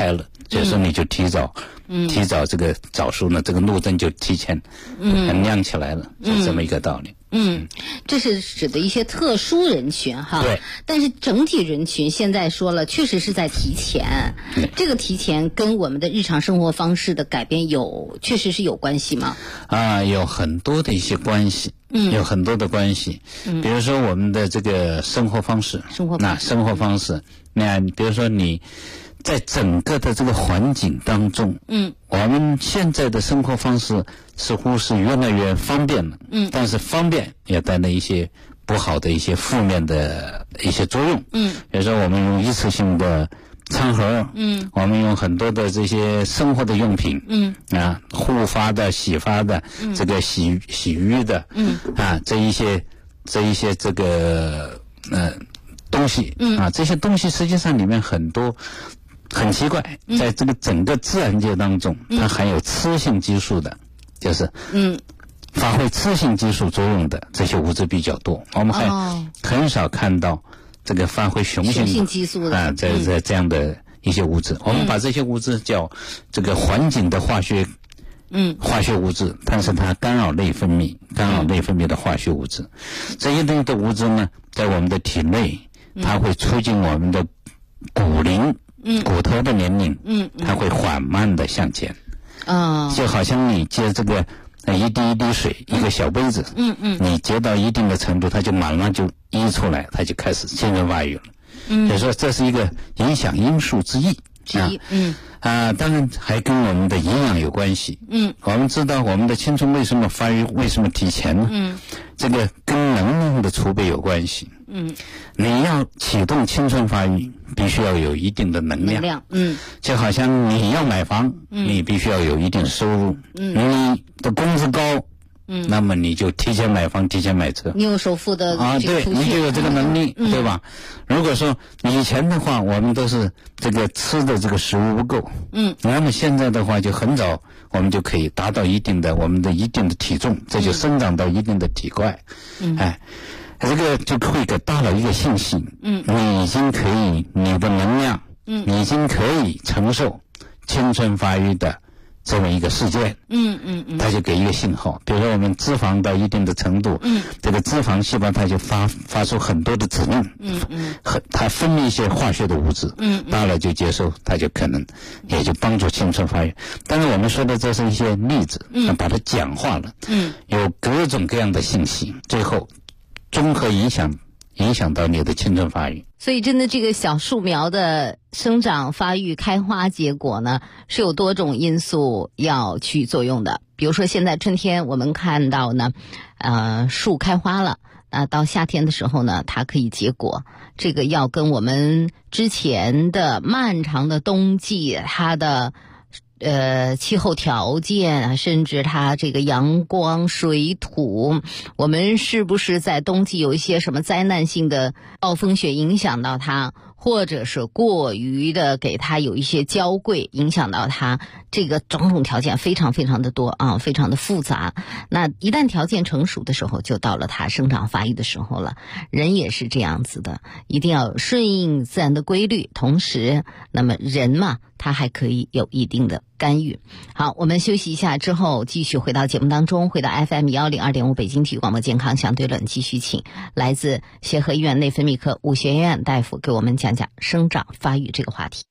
Speaker 17: 所以说你就提早这个早熟呢，这个路灯就提前亮起来了，是这么一个道理。
Speaker 10: 这是指的一些特殊人群哈。
Speaker 17: 对。
Speaker 10: 但是整体人群现在说了，确实是在提前。这个提前跟我们的日常生活方式的改变确实是有关系吗？
Speaker 17: 有很多的一些关系。有很多的关系。比如说我们的这个生活方式，那比如说你在整个的这个环境当中，我们现在的生活方式似乎是越来越方便了，但是方便也带来一些不好的一些负面的一些作用，比如说我们用一次性的餐盒，我们用很多的这些生活的用品，护发的、洗发的，这个洗浴的，这一些这个东西，这些东西实际上里面很多很奇怪，在这个整个自然界当中，它含有雌性激素的，就是发挥雌性激素作用的这些物质比较多，我们还很少看到这个发挥雄性
Speaker 10: 激素的
Speaker 17: 在这样的一些物质，我们把这些物质叫这个环境的化学物质，但是它干扰内分泌的化学物质。这一类的物质呢，在我们的体内，它会促进我们的骨龄，骨头的年龄，它会缓慢的向前。就好像你接这个一滴一滴水，一个小杯子，你接到一定的程度，它就马上就溢出来，它就开始青春发育了。所以说这是一个影响因素之一。当然还跟我们的营养有关系。我们知道我们的青春为什么发育为什么提前呢？这个跟能量的储备有关系。你要启动青春发育，必须要有一定的能量。就好像你要买房，你必须要有一定收入。你的工资高，那么你就提前买房，提前买车。
Speaker 10: 你有首付的
Speaker 17: 对，你就有这个能力，对吧？如果说以前的话，我们都是这个吃的这个食物不够，那么现在的话，就很早我们就可以达到我们的一定的体重，这就生长到一定的体块。这个就会给大脑一个信息，你已经可以，你的能量，你已经可以承受青春发育的这么一个事件，它就给一个信号。比如说我们脂肪到一定的程度，这个脂肪细胞它就发出很多的指令，它分泌一些化学的物质，大脑就接受，它就可能也就帮助青春发育。但是我们说的这是一些例子，把它简化了，有各种各样的信息，最后综合影响到你的青春发育。
Speaker 10: 所以真的这个小树苗的生长发育开花结果呢，是有多种因素要去作用的。比如说现在春天我们看到呢树开花了，到夏天的时候呢它可以结果，这个要跟我们之前的漫长的冬季它的气候条件，甚至它这个阳光、水土，我们是不是在冬季有一些什么灾难性的暴风雪影响到它，或者是过于的给它有一些娇贵影响到它，这个种种条件非常非常的多啊，非常的复杂。那一旦条件成熟的时候，就到了它生长发育的时候了。人也是这样子的，一定要顺应自然的规律，同时那么人嘛，他还可以有一定的干预。好，我们休息一下之后继续回到节目当中，回到 FM102.5 北京体育广播健康相对论，继续请来自协和医院内分泌科武学院大夫给我们讲讲生长发育这个话题。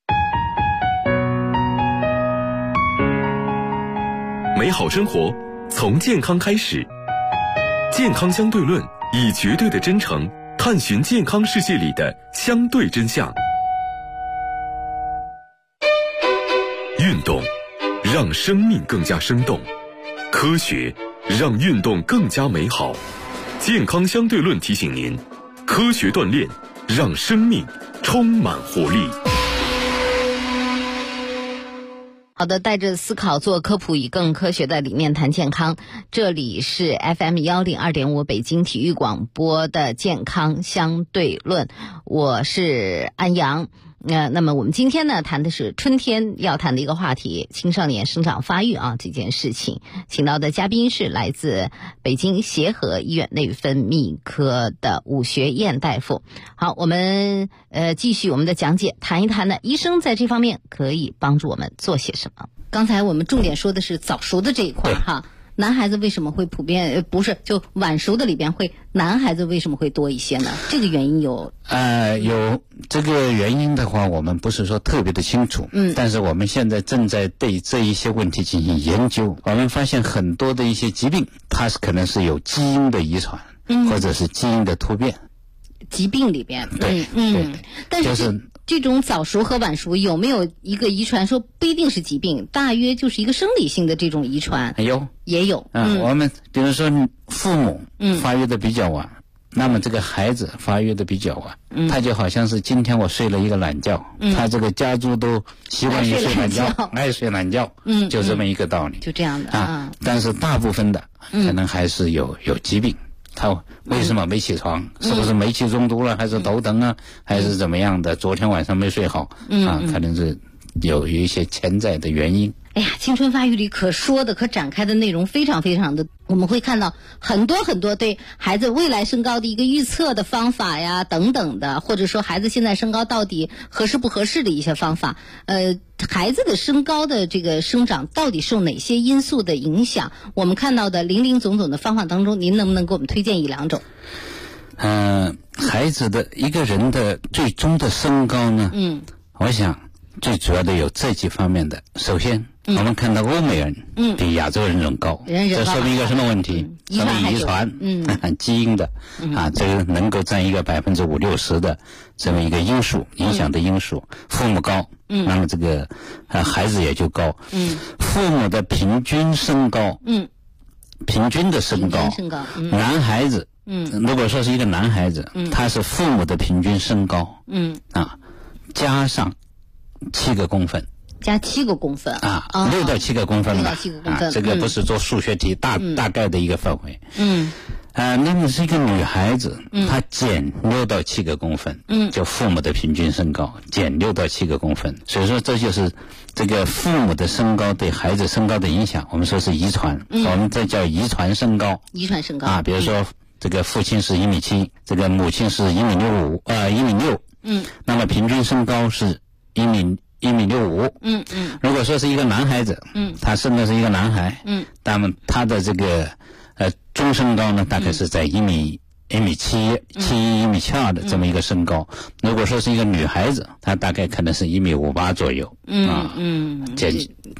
Speaker 16: 美好生活从健康开始，健康相对论以绝对的真诚探寻健康世界里的相对真相。运动让生命更加生动，科学让运动更加美好。健康相对论提醒您，科学锻炼让生命充满活力。
Speaker 10: 好的，带着思考做科普，以更科学的理念谈健康。这里是 FM102.5 北京体育广播的健康相对论，我是安阳。 那么我们今天呢谈的是春天要谈的一个话题，青少年生长发育这件事情。请到的嘉宾是来自北京协和医院内分泌科的武学燕大夫。好，我们继续我们的讲解，谈一谈呢医生在这方面可以帮助我们做些什么。刚才我们重点说的是早熟的这一块哈。男孩子为什么会普遍不是就晚熟的里边会男孩子为什么会多一些呢？这个原因有
Speaker 17: 有这个原因的话，我们不是说特别的清楚，但是我们现在正在对这一些问题进行研究。我们发现很多的一些疾病，它是可能是有基因的遗传，或者是基因的突变。
Speaker 10: 疾病里边，
Speaker 17: 对，
Speaker 10: 但是就是这种早熟和晚熟有没有一个遗传？说不一定是疾病，大约就是一个生理性的这种遗传。也有。
Speaker 17: 我们比如说父母发育的比较晚，那么这个孩子发育的比较晚，他就好像是今天我睡了一个懒觉，他这个家族都习惯于睡懒觉，爱睡懒觉，就这么一个道理。
Speaker 10: 就这样的
Speaker 17: 但是大部分的可能还是有疾病。他为什么没起床？是不是煤气中毒了，还是头疼啊，还是怎么样的？昨天晚上没睡好可能是有一些潜在的原因。
Speaker 10: 哎呀，青春发育里可说的、可展开的内容非常非常的，我们会看到很多很多对孩子未来身高的一个预测的方法呀，等等的，或者说孩子现在身高到底合适不合适的一些方法。孩子的身高的这个生长到底受哪些因素的影响？我们看到的林林总总的方法当中，您能不能给我们推荐一两种？
Speaker 17: 孩子的一个人的最终的身高呢，我想最主要的有这几方面的。首先，我们看到欧美人比亚洲人高，这说明一个什么问题？说明遗传，基因的这个能够占一个50-60%的这么一个因素，影响的因素。父母高，那么这个孩子也就高。父母的平均身高，平均的身高，男孩子，如果说是一个男孩子，他是父母的平均身高，加上7个公分，
Speaker 10: 加7个公分
Speaker 17: 6到7个公分吧。这个不是做数学题，大概的一个范围。那么是一个女孩子，她减6到7个公分，就父母的平均身高减6到7个公分。所以说这就是这个父母的身高对孩子身高的影响。我们说是遗传，我们这叫遗传身高。
Speaker 10: 遗传身高
Speaker 17: 比如说这个父亲是1.7米，这个母亲是1.6米，那么平均身高是1.65米。如果说是一个男孩子，他生的是一个男孩，那么他的这个中身高呢，大概是在1.7米、1.7米的这么一个身高。如果说是一个女孩子，她大概可能是1.58米左右，减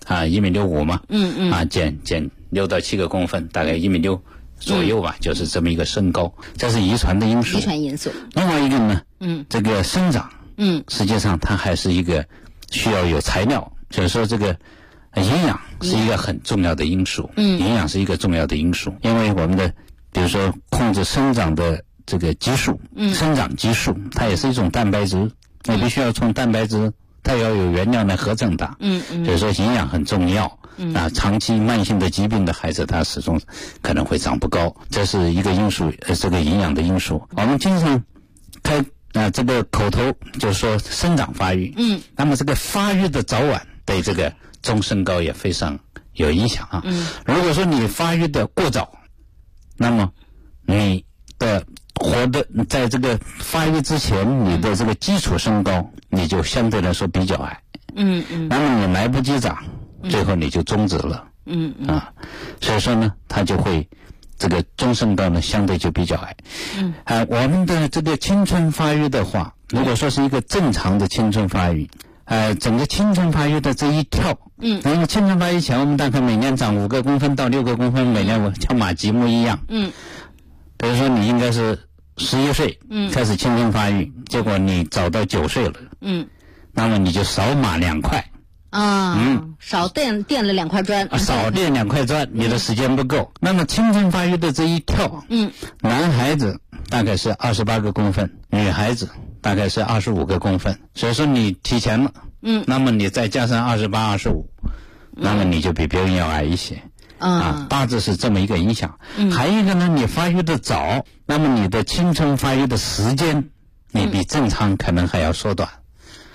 Speaker 17: 1.65米嘛，减6到7个公分，大概1.6米左右吧，就是这么一个身高。这是遗传的因素。
Speaker 10: 遗传因素。
Speaker 17: 另外一个呢，这个生长，实际上它还是一个需要有材料，所以说这个营养是一个很重要的因素。营养是一个重要的因素，因为我们的比如说控制生长的这个激素，生长激素，它也是一种蛋白质，你必须要从蛋白质，它要有原料来合成的。所以说营养很重要。长期慢性的疾病的孩子，他始终可能会长不高，这是一个因素，这个营养的因素。我们经常这个口头就是说生长发育，那么这个发育的早晚对这个中身高也非常有影响如果说你发育的过早，那么你的在这个发育之前，你的这个基础身高你就相对来说比较矮，那么你来不及长，最后你就终止了，所以说呢，它就会这个中身高呢相对就比较矮。我们的这个青春发育的话，如果说是一个正常的青春发育，整个青春发育的这一跳，因为青春发育前我们大概每年长5个公分到6个公分，每年像马吉姆一样，比如说你应该是11岁开始青春发育，结果你早到9岁了，那么你就少马2块。
Speaker 10: 少垫了2块砖，
Speaker 17: 少垫2块砖，你的时间不够。那么青春发育的这一跳，男孩子大概是28个公分，女孩子大概是25个公分，所以说你提前了，那么你再加上28、25，那么你就比别人要矮一些。大致是这么一个影响。还有一个呢，你发育的早，那么你的青春发育的时间，你比正常可能还要缩短。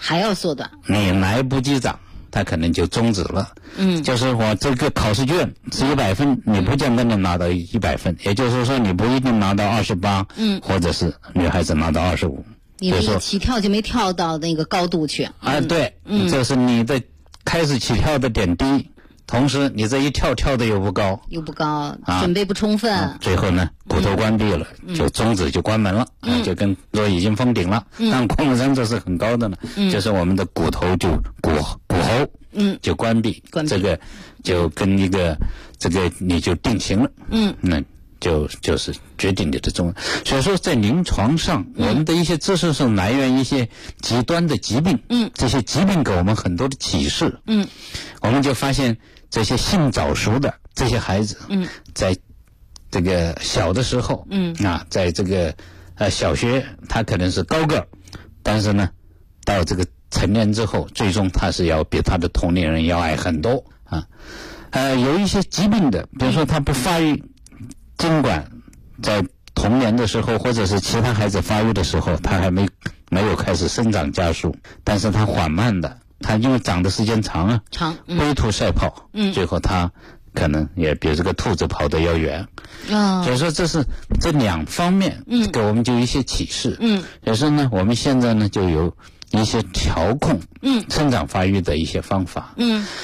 Speaker 10: 还要缩短。
Speaker 17: 你来不及长，它可能就终止了。就是我这个考试卷是100分，你不见得能拿到100分，也就是说你不一定拿到28，或者是女孩子拿到25。
Speaker 10: 你那个起跳就没跳到那个高度去。
Speaker 17: 对，这是你的开始起跳的点低，同时你这一跳的又不高，
Speaker 10: 准备不充分，
Speaker 17: 最后呢骨头关闭了，就终止，就关门了，就跟说已经封顶了。但昆仑山这是很高的呢，就是我们的骨头就骨喉就关闭，这个就跟一个这个你就定型了。那就是决定你的终。所以说在临床上，我们的一些知识是来源一些极端的疾病，这些疾病给我们很多的启示。我们就发现这些性早熟的这些孩子，在这个小的时候，在这个小学他可能是高个儿，但是呢到这个成年之后，最终他是要比他的同龄人要矮很多啊。有一些疾病的，比如说他不发育，尽管在童年的时候或者是其他孩子发育的时候，他还没有开始生长加速，但是他缓慢的，他因为长的时间长龟兔赛跑，最后他可能也比这个兔子跑得要远。所以说这是这两方面给我们就一些启示。所以说呢，我们现在呢就有一些调控生长发育的一些方法。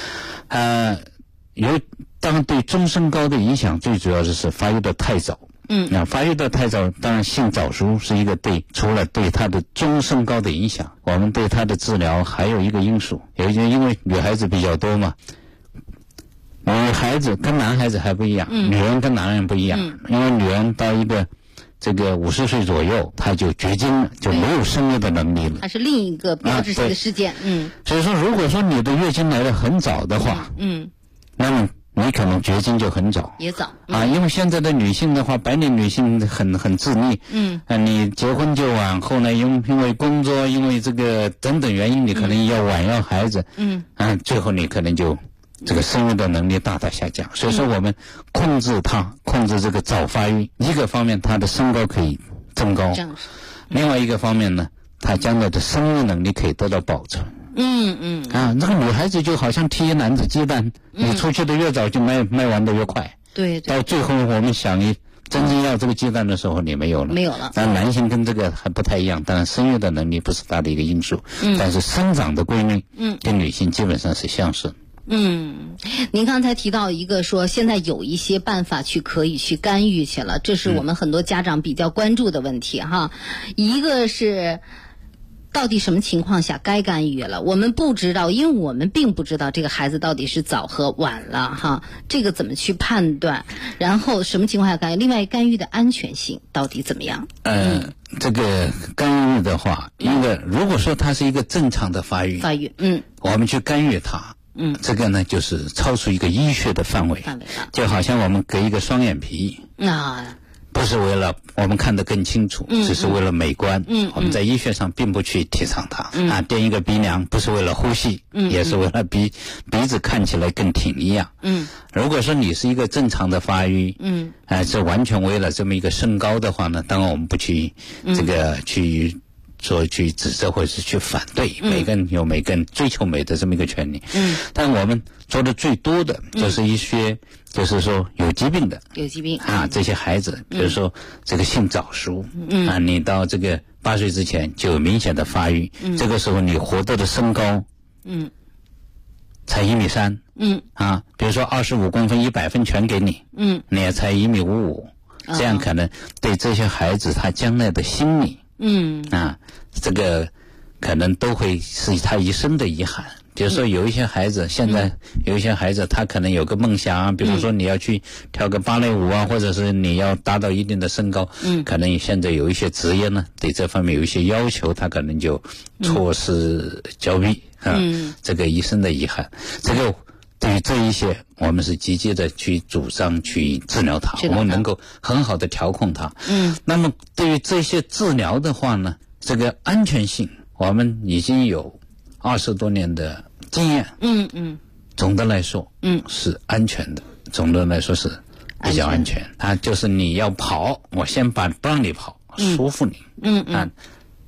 Speaker 17: 当然对中身高的影响最主要就是发育的太早。发育的太早，当然性早熟是一个除了对他的中身高的影响，我们对他的治疗还有一个因素，因为女孩子比较多嘛，女孩子跟男孩子还不一样，女人跟男人不一样，因为女人到一个这个50岁左右，她就绝经了，就没有生育的能力了。
Speaker 10: 它是另一个标志性的事件。
Speaker 17: 所以说，如果说你的月经来得很早的话，那么你可能绝经就很早，
Speaker 10: 也早
Speaker 17: 因为现在的女性的话，白领女性很自立，你结婚就晚，后来因为工作，因为这个等等原因，你可能要晚要孩子，最后你可能就这个生育的能力大大下降。所以说我们控制这个早发育，一个方面它的身高可以增高，另外一个方面呢，它将来的生育能力可以得到保存。那个女孩子就好像踢一篮子鸡蛋，你出去的越早就卖完的越快。
Speaker 10: 对，
Speaker 17: 到最后我们想你真正要这个鸡蛋的时候，你没有了。但男性跟这个还不太一样，当然生育的能力不是大的一个因素，但是生长的规律跟女性基本上是相似。
Speaker 10: 您刚才提到一个说现在有一些办法可以去干预去了，这是我们很多家长比较关注的问题哈。一个是到底什么情况下该干预了？我们不知道，因为我们并不知道这个孩子到底是早和晚了哈，这个怎么去判断？然后什么情况下干预？另外，干预的安全性到底怎么样？
Speaker 17: 这个干预的话，如果说它是一个正常的发育，我们去干预它，这个呢就是超出一个医学的范围，就好像我们割一个双眼皮不是为了我们看得更清楚，只是为了美观。我们在医学上并不去提倡它。垫一个鼻梁不是为了呼吸，也是为了鼻子看起来更挺一样。如果说你是一个正常的发育，是完全为了这么一个身高的话呢，当然我们不去这个去指责或者是去反对，每个人有每个人追求美的这么一个权利。但我们做的最多的就是一些就是说有疾病这些孩子，比如说这个性早熟你到这个8岁之前就有明显的发育，这个时候你获得的身高才1.3米，比如说25公分100分全给你，你也才1.55米，这样可能对这些孩子他将来的心理这个可能都会是他一生的遗憾。比如说有一些孩子，现在有一些孩子他可能有个梦想，比如说你要去跳个芭蕾舞或者是你要达到一定的身高，可能现在有一些职业呢对这方面有一些要求，他可能就错失交臂这个一生的遗憾。这个对于这一些我们是积极的去主张去治疗它，我们能够很好的调控它。那么对于这些治疗的话呢，这个安全性我们已经有20多年的经验。总的来说是安全的，总的来说是比较安全。就是你要跑，我先不让你跑，舒服你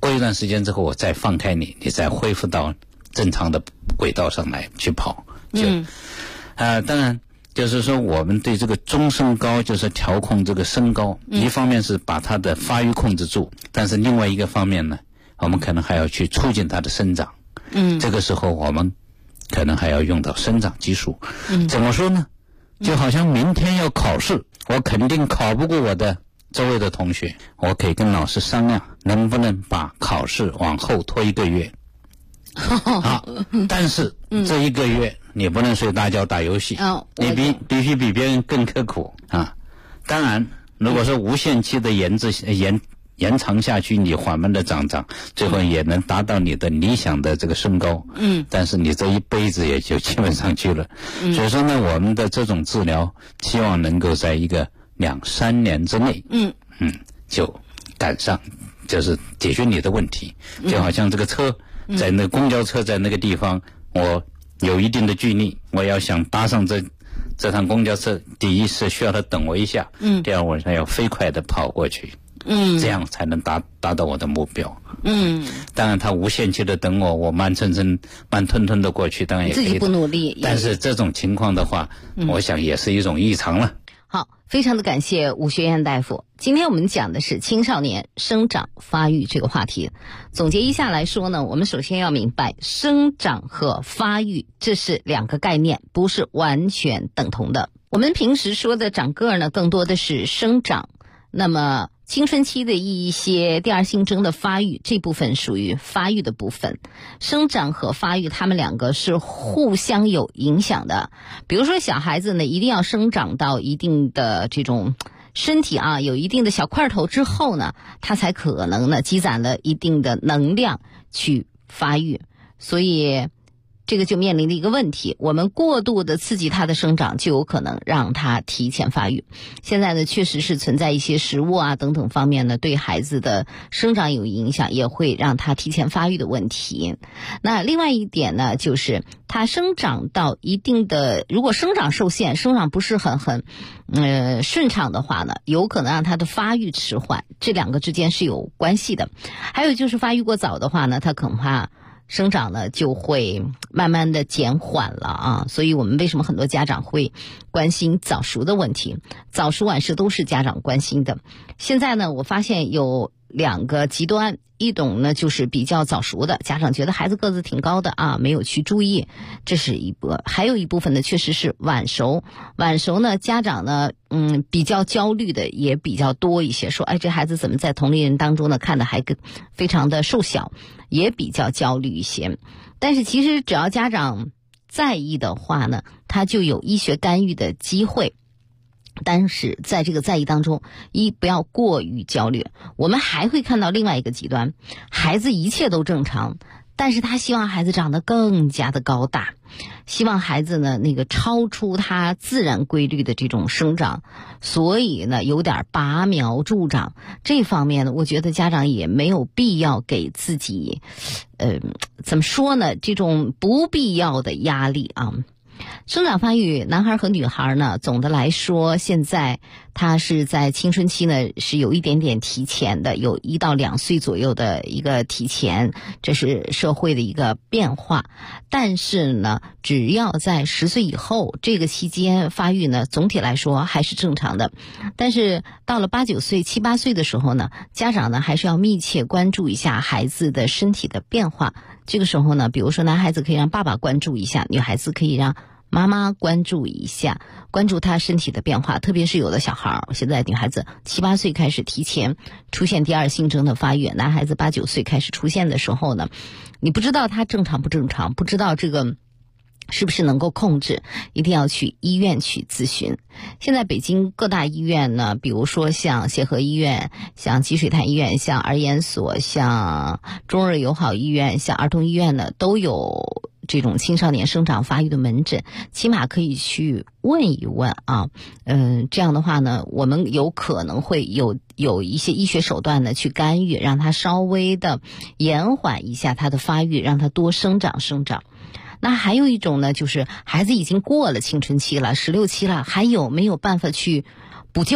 Speaker 17: 过一段时间之后我再放开你，你再恢复到正常的轨道上来去跑。当然就是说我们对这个中升高就是调控这个升高，一方面是把它的发育控制住，但是另外一个方面呢，我们可能还要去促进它的生长。这个时候我们可能还要用到生长激素。怎么说呢？就好像明天要考试，我肯定考不过我的周围的同学，我可以跟老师商量能不能把考试往后拖1个月。好，但是这1个月你不能睡大觉打游戏，你必须比别人更刻苦啊。当然如果说无限期的延长下去，你缓慢的长，最后也能达到你的理想的这个身高。但是你这一辈子也就基本上去了。所以说呢，我们的这种治疗希望能够在一个2-3年之内就赶上，就是解决你的问题。就好像这个车在那公交车在那个地方，我有一定的距离，我要想搭上这趟公交车，第一是需要他等我一下，第二我还要飞快的跑过去，这样才能达到我的目标。当然他无限期的等我慢吞吞的过去，当然也可以，
Speaker 10: 自己不努力。
Speaker 17: 但是这种情况的话，我想也是一种异常了。
Speaker 10: 好，非常的感谢武学院大夫。今天我们讲的是青少年生长发育这个话题。总结一下来说呢，我们首先要明白，生长和发育这是2个概念，不是完全等同的。我们平时说的长个儿呢，更多的是生长，那么青春期的一些第二性征的发育，这部分属于发育的部分。生长和发育它们2个是互相有影响的。比如说小孩子呢，一定要生长到一定的这种身体啊，有一定的小块头之后呢，他才可能呢积攒了一定的能量去发育。所以这个就面临的一个问题，我们过度的刺激它的生长，就有可能让它提前发育。现在呢，确实是存在一些食物啊等等方面呢，对孩子的生长有影响，也会让它提前发育的问题。那另外一点呢，就是它生长到一定的，如果生长受限，生长不是很顺畅的话呢，有可能让它的发育迟缓，这2个之间是有关系的。还有就是发育过早的话呢，它恐怕生长呢就会慢慢的减缓了啊，所以我们为什么很多家长会关心早熟的问题？早熟晚熟都是家长关心的。现在呢，我发现有2个极端，一种呢就是比较早熟的，家长觉得孩子个子挺高的啊，没有去注意，这是一部分。还有一部分呢确实是晚熟，晚熟呢家长呢比较焦虑的也比较多一些，说这孩子怎么在同龄人当中呢看得还非常的瘦小，也比较焦虑一些。但是其实只要家长在意的话呢，他就有医学干预的机会。但是在这个在意当中，不要过于焦虑。我们还会看到另外一个极端，孩子一切都正常，但是他希望孩子长得更加的高大，希望孩子呢超出他自然规律的这种生长，所以呢有点拔苗助长。这方面呢，我觉得家长也没有必要给自己怎么说呢，这种不必要的压力啊。生长发育，男孩和女孩呢，总的来说，现在他是在青春期呢是有一点点提前的，有1到2岁左右的一个提前，这是社会的一个变化。但是呢，只要在10岁以后这个期间发育呢，总体来说还是正常的。但是到了8、9岁、7、8岁的时候呢，家长呢还是要密切关注一下孩子的身体的变化。这个时候呢，比如说男孩子可以让爸爸关注一下，女孩子可以让妈妈关注一下，关注他身体的变化。特别是有的小孩，现在女孩子7、8岁开始提前出现第二性征的发育，男孩子8、9岁开始出现的时候呢，你不知道他正常不正常，不知道这个是不是能够控制，一定要去医院去咨询。现在北京各大医院呢，比如说像协和医院、像积水潭医院、像儿研所、像中日友好医院、像儿童医院呢，都有这种青少年生长发育的门诊，起码可以去问一问啊。这样的话呢，我们有可能会有一些医学手段呢去干预，让他稍微的延缓一下他的发育，让他多生长。那还有一种呢，就是孩子已经过了青春期了，16期了，还有没有办法去补救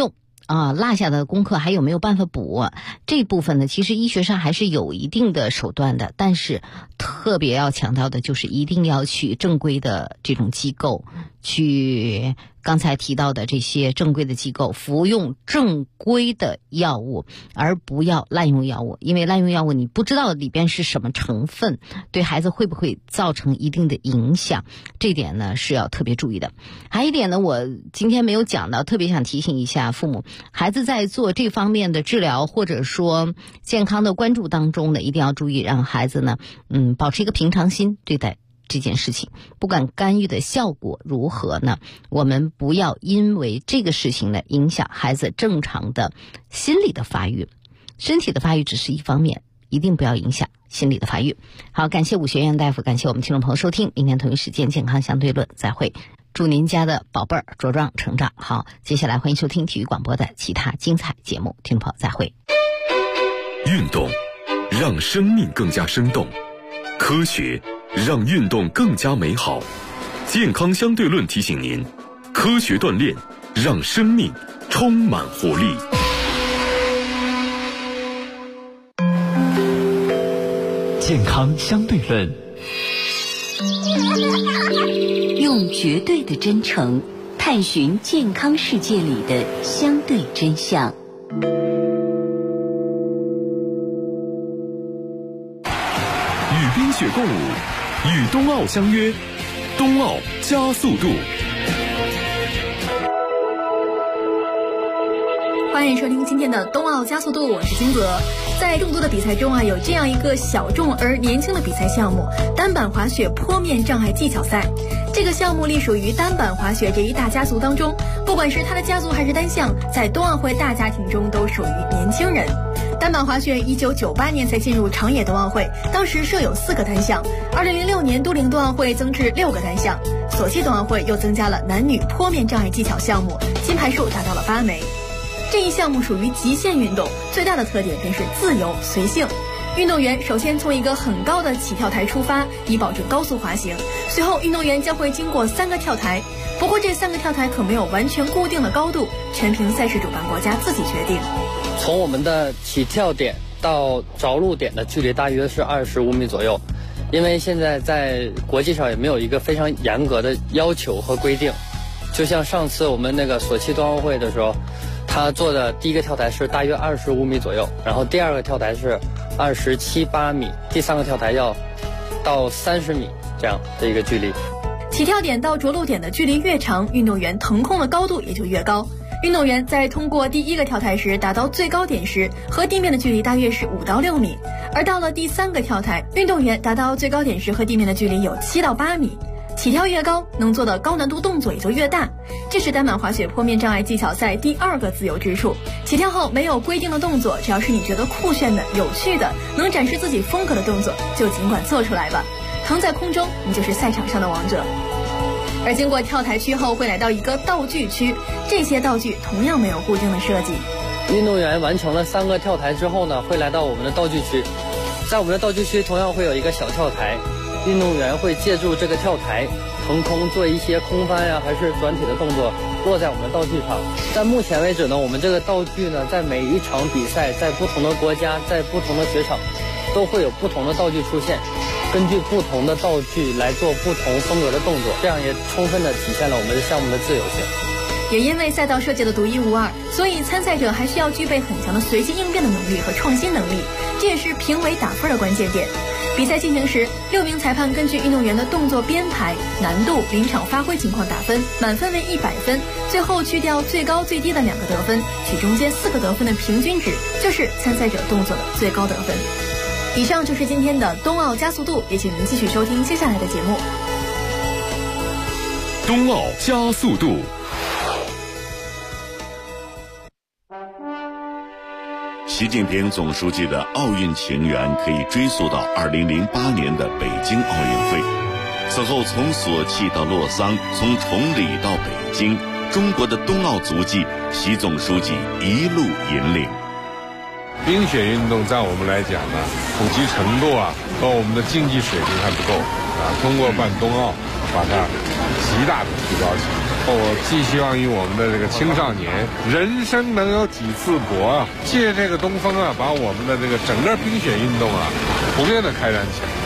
Speaker 10: 落下的功课还有没有办法补？这部分呢，其实医学上还是有一定的手段的，但是特别要强调的就是一定要去正规的这种机构，去刚才提到的这些正规的机构服用正规的药物，而不要滥用药物。因为滥用药物你不知道里边是什么成分，对孩子会不会造成一定的影响，这点呢是要特别注意的。还有一点呢，我今天没有讲到，特别想提醒一下父母，孩子在做这方面的治疗或者说健康的关注当中呢，一定要注意让孩子呢保持一个平常心对待这件事情。不管干预的效果如何呢，我们不要因为这个事情呢影响孩子正常的心理的发育。身体的发育只是一方面，一定不要影响心理的发育。好，感谢武学院大夫，感谢我们听众朋友收听，明天同一时间健康相对论再会，祝您家的宝贝儿茁壮成长。好，接下来欢迎收听体育广播的其他精彩节目，听众朋友再会。
Speaker 16: 运动让生命更加生动，科学让运动更加美好。健康相对论提醒您，科学锻炼让生命充满活力。
Speaker 5: 健康相对论，
Speaker 15: 用绝对的真诚探寻健康世界里的相对真相。
Speaker 16: 与冰雪共舞，与冬奥相约，冬奥加速度。
Speaker 11: 欢迎收听今天的冬奥加速度，我是金泽。在众多的比赛中有这样一个小众而年轻的比赛项目——单板滑雪坡面障碍技巧赛。这个项目隶属于单板滑雪这一大家族当中，不管是它的家族还是单项，在冬奥会大家庭中都属于年轻人。单板滑雪1998年才进入长野冬奥会，当时设有4个单项。2006年都灵冬奥会增至6个单项，索契冬奥会又增加了男女坡面障碍技巧项目，金牌数达到了8枚。这一项目属于极限运动，最大的特点便是自由随性。运动员首先从一个很高的起跳台出发，以保证高速滑行。随后运动员将会经过3个跳台，不过这3个跳台可没有完全固定的高度，全凭赛事主办国家自己决定。
Speaker 18: 从我们的起跳点到着陆点的距离大约是25米左右，因为现在在国际上也没有一个非常严格的要求和规定。就像上次我们那个索契冬奥会的时候，他做的第一个跳台是大约25米左右，然后第2个跳台是27、8米，第3个跳台要到30米这样的一个距离。
Speaker 11: 起跳点到着陆点的距离越长，运动员腾空的高度也就越高。运动员在通过第1个跳台时达到最高点时，和地面的距离大约是5到6米，而到了第3个跳台，运动员达到最高点时和地面的距离有7到8米。起跳越高，能做的高难度动作也就越大，这是单板滑雪坡面障碍技巧赛第2个自由之处。起跳后没有规定的动作，只要是你觉得酷炫的、有趣的、能展示自己风格的动作，就尽管做出来吧。腾在空中，你就是赛场上的王者。而经过跳台区后，会来到一个道具区，这些道具同样没有固定的设计。
Speaker 18: 运动员完成了3个跳台之后呢，会来到我们的道具区，在我们的道具区同样会有一个小跳台。运动员会借助这个跳台腾空做一些空翻呀，还是转体的动作，落在我们的道具上。在目前为止呢，我们这个道具呢，在每一场比赛，在不同的国家，在不同的雪场，都会有不同的道具出现，根据不同的道具来做不同风格的动作，这样也充分的体现了我们的项目的自由性。
Speaker 11: 也因为赛道设计的独一无二，所以参赛者还需要具备很强的随机应变的能力和创新能力，这也是评委打分的关键点。比赛进行时，6名裁判根据运动员的动作编排、难度、临场发挥情况打分，满分为100分，最后去掉最高最低的2个得分，取中间4个得分的平均值，就是参赛者动作的最高得分。以上就是今天的冬奥加速度，也请您继续收听接下来的节目。
Speaker 16: 冬奥加速度。
Speaker 1: 习近平总书记的奥运情缘可以追溯到2008年的北京奥运会。此后从索契到洛桑，从崇礼到北京，中国的冬奥足迹，习总书记一路引领。
Speaker 19: 冰雪运动在我们来讲呢，普及程度和我们的竞技水平还不够。 通过办冬奥，把它极大的提高起来。我寄希望于我们的这个青少年，人生能有几次搏啊！借这个东风啊，把我们的这个整个冰雪运动啊，普遍的开展起来。